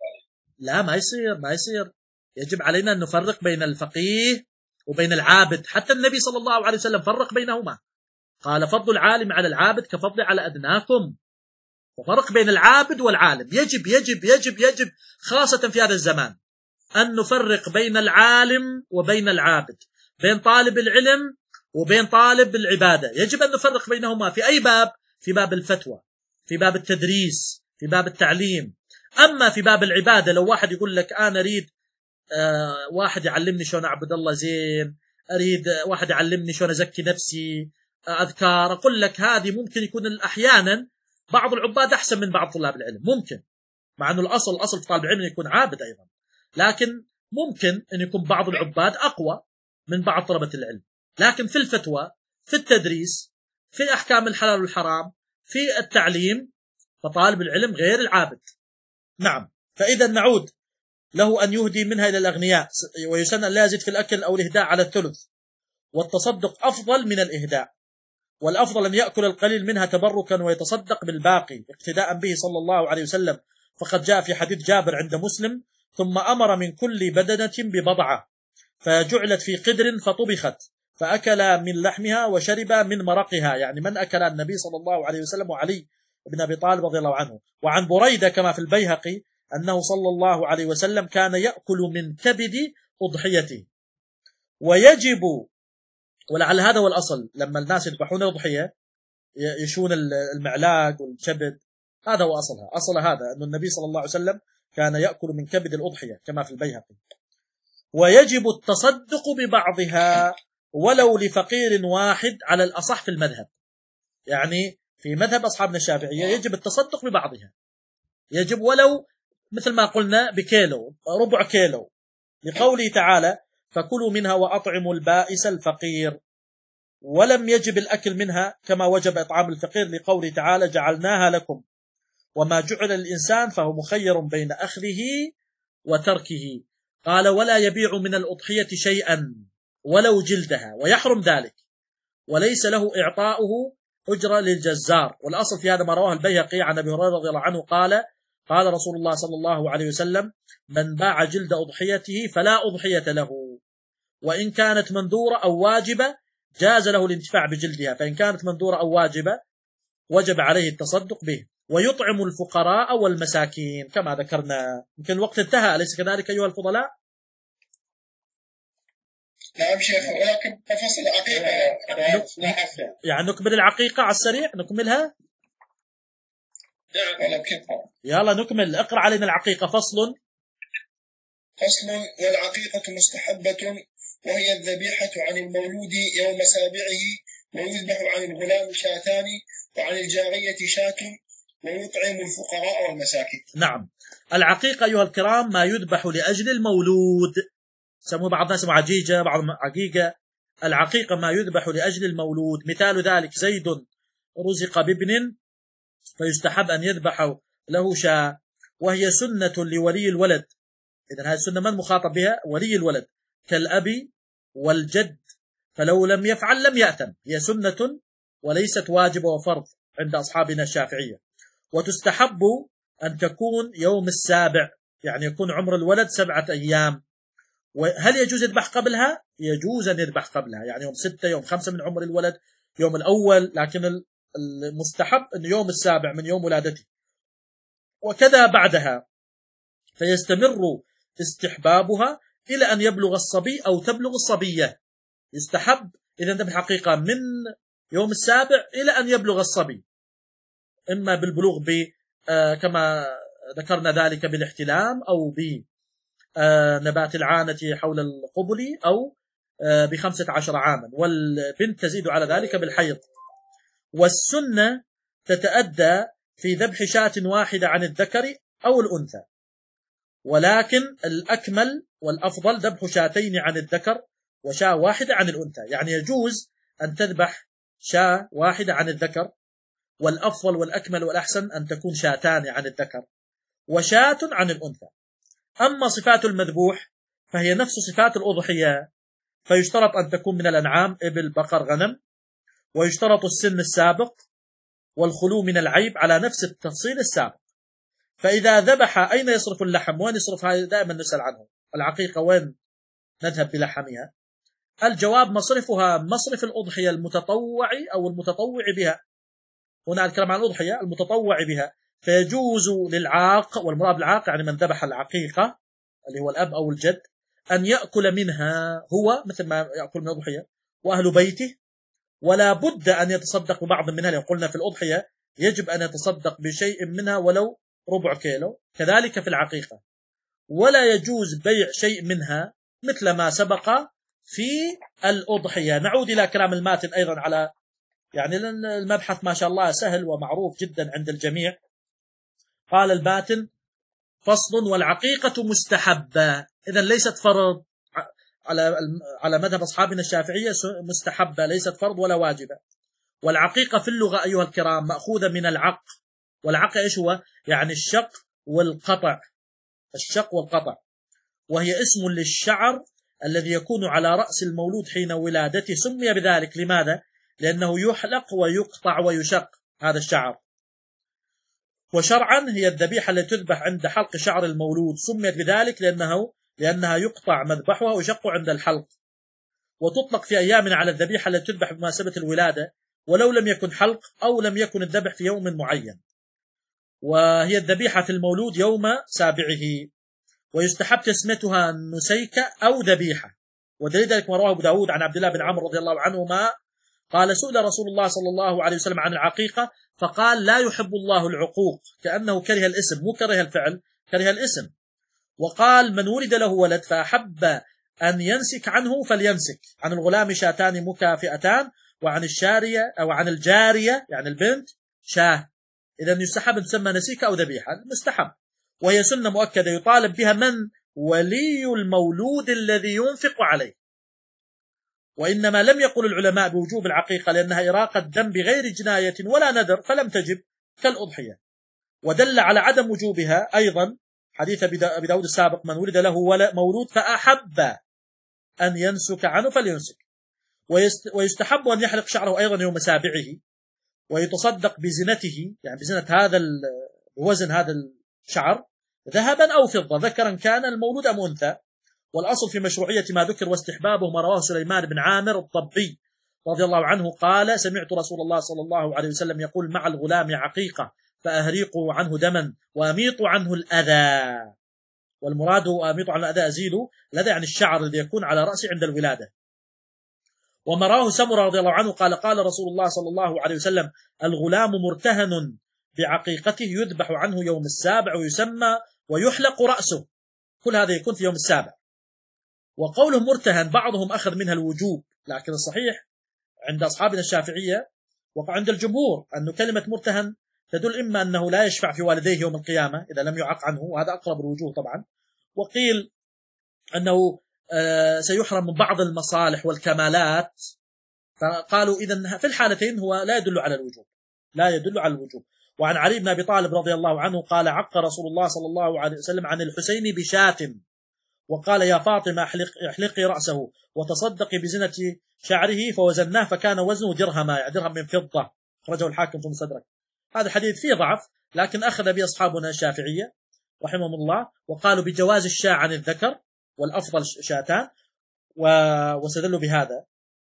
لا، ما يصير ما يصير. يجب علينا أن نفرق بين الفقيه وبين العابد. حتى النبي صلى الله عليه وسلم فرق بينهما، قال فضل العالم على العابد كفضل على أدناكم. وفرق بين العابد والعالم. يجب يجب يجب يجب خاصة في هذا الزمان أن نفرق بين العالم وبين العابد، بين طالب العلم وبين طالب العبادة. يجب أن نفرق بينهما في أي باب؟ في باب الفتوى، في باب التدريس، في باب التعليم. أما في باب العبادة، لو واحد يقول لك أنا أريد آه واحد يعلمني شلون أعبد الله زين، أريد واحد يعلمني شلون أزكي نفسي، آه أذكار، أقول لك هذه ممكن يكون أحيانا بعض العباد أحسن من بعض طلاب العلم، ممكن، مع أنه الأصل الأصل في طالب العلم يكون عابد أيضا، لكن ممكن أن يكون بعض العباد أقوى من بعض طلبة العلم. لكن في الفتوى، في التدريس، في أحكام الحلال والحرام، في التعليم، فطالب العلم غير العابد. نعم. فإذا نعود له أن يهدي منها إلى الأغنياء، ويسن أن لا يزيد في الأكل أو الإهداء على الثلث، والتصدق أفضل من الإهداء، والأفضل أن يأكل القليل منها تبركا ويتصدق بالباقي اقتداء به صلى الله عليه وسلم. فقد جاء في حديث جابر عند مسلم: ثم أمر من كل بدنة ببضعة فجعلت في قدر فطبخت فأكل من لحمها وشرب من مرقها. يعني من أكل؟ النبي صلى الله عليه وسلم وعلي بن أبي طالب رضي الله عنه. وعن بريدة كما في البيهقي أنه صلى الله عليه وسلم كان يأكل من كبد أضحيته. ويجب، ولعل هذا هو الأصل، لما الناس يذبحون الأضحية يشون المعلاق والكبد هذا هو أصلها. أصل هذا أن النبي صلى الله عليه وسلم كان يأكل من كبد الأضحية كما في البيهقي. ويجب التصدق ببعضها ولو لفقير واحد على الأصح في المذهب، يعني في مذهب أصحابنا الشافعية يجب التصدق ببعضها، يجب ولو مثل ما قلنا بكيلو ربع كيلو، لقوله تعالى فكلوا منها وأطعموا البائس الفقير. ولم يجب الأكل منها كما وجب إطعام الفقير لقوله تعالى جعلناها لكم وما جعل الإنسان فهو مخير بين أخذه وتركه. قال ولا يبيع من الأضحية شيئا ولو جلدها ويحرم ذلك، وليس له إعطاؤه أجرة للجزار. والأصل في هذا ما رواه البيهقي عن أبي هريرة رضي الله عنه قال قال رسول الله صلى الله عليه وسلم من باع جلد أضحيته فلا أضحية له، وإن كانت منذورة أو واجبة جاز له الانتفاع بجلدها، فإن كانت منذورة أو واجبة وجب عليه التصدق به. ويطعم الفقراء والمساكين كما ذكرنا. يمكن الوقت انتهى أليس كذلك أيها الفضلاء؟ نعم شيخ، ولكن تفصل العقيقة يعني نكمل العقيقة على السريع نكملها. يلا نكمل، اقرأ علينا العقيقة. فصل فصل والعقيقة مستحبة وهي الذبيحة عن المولود يوم سابعه، ويذبح عن الغلام شاتان وعن الجارية شاة، ويطعم الفقراء والمساكين. نعم، العقيقة أيها الكرام ما يذبح لأجل المولود، سموه بعض الناس عجيجة بعض عقيقة. العقيقة ما يذبح لأجل المولود، مثال ذلك زيد رزق بابن فيستحب أن يذبح له شاة، وهي سنة لولي الولد. إذن هذه السنة من مخاطب بها؟ ولي الولد كالأب والجد، فلو لم يفعل لم يأثم. هي سنة وليست واجب وفرض عند أصحابنا الشافعية. وتستحب أن تكون يوم السابع، يعني يكون عمر الولد سبعة أيام. وهل يجوز يذبح قبلها؟ يجوز أن يذبح قبلها، يعني يوم ستة يوم خمسة من عمر الولد يوم الأول، لكن المستحب أن يوم السابع من يوم ولادته، وكذا بعدها، فيستمر استحبابها إلى أن يبلغ الصبي أو تبلغ الصبية. يستحب إذا ذبح حقيقة من يوم السابع إلى أن يبلغ الصبي، إما بالبلوغ ب آه كما ذكرنا ذلك بالاحتلام، أو بنبات العانة حول القبل، أو آه بخمسة عشر عاما، والبنت تزيد على ذلك بالحيض. والسنة تتأدى في ذبح شاة واحدة عن الذكر أو الأنثى، ولكن الأكمل والأفضل ذبح شاتين عن الذكر وشاة واحدة عن الأنثى. يعني يجوز أن تذبح شاة واحدة عن الذكر، والأفضل والأكمل والأحسن أن تكون شاتان عن الذكر وشاة عن الأنثى. أما صفات المذبوح فهي نفس صفات الأضحية، فيشترط أن تكون من الأنعام إبل بقر غنم، ويشترط السن السابق والخلو من العيب على نفس التفصيل السابق. فإذا ذبح أين يصرف اللحم؟ وين يصرف؟ هذا دائما نسأل عنه. العقيقة وين نذهب بلحمها؟ الجواب مصرفها مصرف الأضحية المتطوع أو المتطوع بها. هنا الكلام عن الأضحية المتطوع بها، فيجوز للعاق، والمراد بالعاق يعني من ذبح العقيقة اللي هو الأب أو الجد، أن يأكل منها هو مثل ما يأكل من الأضحية وأهل بيته، ولا بد أن يتصدق ببعض منها. لو قلنا في الأضحية يجب أن يتصدق بشيء منها ولو ربع كيلو، كذلك في العقيقة. ولا يجوز بيع شيء منها مثل ما سبق في الأضحية. نعود إلى كلام الماتن أيضا على يعني المبحث ما شاء الله سهل ومعروف جدا عند الجميع. قال الباتن فصل والعقيقة مستحبة، إذا ليست فرض على على مذهب أصحابنا الشافعية، مستحبة ليست فرض ولا واجبة. والعقيقة في اللغة أيها الكرام مأخوذة من العق، والعق إيش هو؟ يعني الشق والقطع، الشق والقطع، وهي اسم للشعر الذي يكون على رأس المولود حين ولادته، سمي بذلك لماذا؟ لأنه يحلق ويقطع ويشق هذا الشعر. وشرعا هي الذبيحة التي تذبح عند حلق شعر المولود، سميت بذلك لأنه لأنها يقطع مذبحها ويشق عند الحلق. وتطلق في أيام على الذبيحة التي تذبح بمناسبة الولادة ولو لم يكن حلق أو لم يكن الذبح في يوم معين، وهي الذبيحة في المولود يوم سابعه. ويستحب تسميتها نسيكة أو ذبيحة، ودليل ذلك ما رواه أبو داود عن عبد الله بن عمرو رضي الله عنهما قال سئل رسول الله صلى الله عليه وسلم عن العقيقة فقال لا يحب الله العقوق، كأنه كره الاسم، مو كره الفعل، كره الاسم. وقال من ولد له ولد فأحب أن ينسك عنه فليمسك. عن الغلام شاتان مكافئتان، وعن الشارية أو عن الجارية يعني البنت شاه. إذا يستحب أن تسمى نسيك أو ذبيحة، مستحب، وهي سنة مؤكدة يطالب بها من ولي المولود الذي ينفق عليه. وإنما لم يقل العلماء بوجوب العقيقة لأنها إراقة دم بغير جناية ولا نذر فلم تجب كالأضحية. ودل على عدم وجوبها أيضا حديث أبي داود السابق من ولد له مولود فأحب أن ينسك عنه فلينسك. ويستحب أن يحلق شعره أيضا يوم سابعه، ويتصدق بزنته يعني بزنة هذا بوزن هذا الشعر ذهبا أو فضة ذكرا كان المولود أم أنثى. والأصل في مشروعية ما ذكر واستحبابه ما رواه سليمان بن عامر الضبي رضي الله عنه قال سمعت رسول الله صلى الله عليه وسلم يقول مع الغلام عقيقة فأهريقوا عنه دما وأميطوا عنه الأذى. والمراد أميطوا عنه الأذى أزيلوا الأذى يعني الشعر الذي يكون على رأسه عند الولادة. وما رواه سمرة رضي الله عنه قال قال رسول الله صلى الله عليه وسلم الغلام مرتهن بعقيقته يذبح عنه يوم السابع ويسمى ويحلق رأسه، كل هذا يكون في يوم السابع. وقوله مرتهن بعضهم أخذ منها الوجوب، لكن الصحيح عند أصحابنا الشافعية وعند الجمهور أن كلمة مرتهن تدل إما أنه لا يشفع في والديه يوم القيامة إذا لم يعق عنه، وهذا أقرب الوجوه طبعا، وقيل أنه سيحرم من بعض المصالح والكمالات، فقالوا إذن في الحالتين هو لا يدل على الوجوب، لا يدل على الوجوب. وعن علي بن أبي طالب رضي الله عنه قال عق رسول الله صلى الله عليه وسلم عن الحسين بشاة وقال يا فاطمة احلقي رأسه وتصدقي بزنة شعره فوزناه فكان وزنه درهما، يعني درهم من فضة، أخرجه الحاكم في المستدرك. هذا حديث فيه ضعف لكن أخذ به أصحابنا الشافعية رحمهم الله، وقالوا بجواز الشاة عن الذكر والأفضل شاتان، واستدلوا بهذا.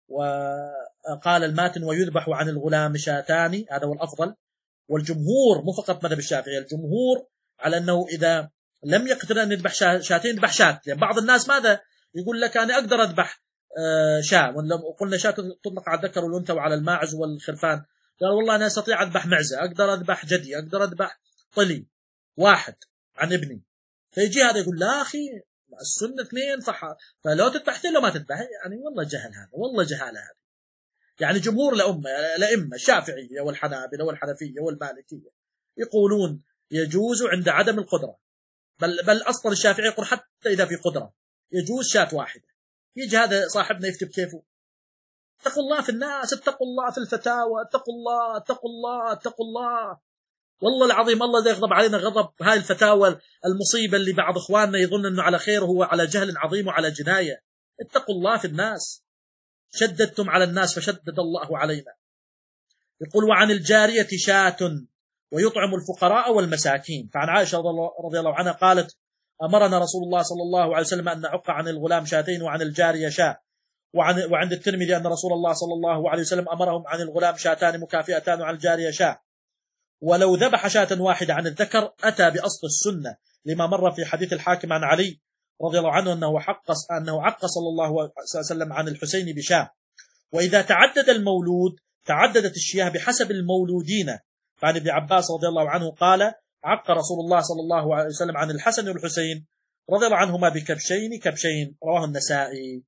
وقال الماتن ويذبح عن الغلام شاتان، هذا هو الأفضل. والجمهور مو فقط مذهب الشافعي، الجمهور على أنه إذا لم يقدر أن يذبح شاتين يذبح شات. يعني بعض الناس ماذا يقول لك أنا أقدر أذبح شاة، وقلنا شاة تطلق على الذكر والأنثى وعلى الماعز والخرفان، قال والله أنا أستطيع أذبح معزة، أقدر أذبح جدي، أقدر أذبح طلي واحد عن ابني. فيجي هذا يقول لا أخي السنة اثنين صح، فلو تذبح له ما تذبح. يعني والله جهل هذا، والله جهالة هذه. يعني جمهور الأمة الأئمة الشافعية والحنابلة والحنفية والمالكية يقولون يجوز عند عدم القدرة، بل بل أصلا الشافعي يقول حتى إذا في قدرة يجوز شاة واحدة. يجي هذا صاحبنا يفتي بكيفه. اتقوا الله في الناس، اتقوا الله في الفتاوى، اتقوا الله اتقوا الله اتقوا الله. والله العظيم الله يغضب علينا غضب هاي الفتاوى المصيبة اللي بعض إخواننا يظن أنه على خير وهو على جهل عظيم وعلى جناية. اتقوا الله في الناس، شددتم على الناس فشدد الله علينا. يقول وعن الجارية شاة ويطعم الفقراء والمساكين. فعن عائشة رضي الله عنها قالت أمرنا رسول الله صلى الله عليه وسلم أن نعق عن الغلام شاتين وعن الجارية شاة. وعن وعند الترمذي أن رسول الله صلى الله عليه وسلم أمرهم عن الغلام شاتان مكافئتان وعن الجارية شاة. ولو ذبح شاة واحدة عن الذكر أتى بأصل السنة، لما مر في حديث الحاكم عن علي رضي الله عنه أنه حق أنه عق صلى الله عليه وسلم عن الحسين بشاة. وإذا تعدد المولود تعددت الشياه بحسب المولودين. فعن ابن عباس رضي الله عنه قال عق رسول الله صلى الله عليه وسلم عن الحسن والحسين رضي الله عنهما بكبشين كبشين، رواه النسائي.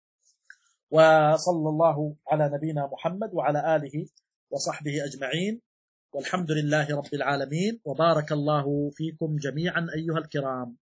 وصلى الله على نبينا محمد وعلى آله وصحبه أجمعين، والحمد لله رب العالمين، وبارك الله فيكم جميعا أيها الكرام.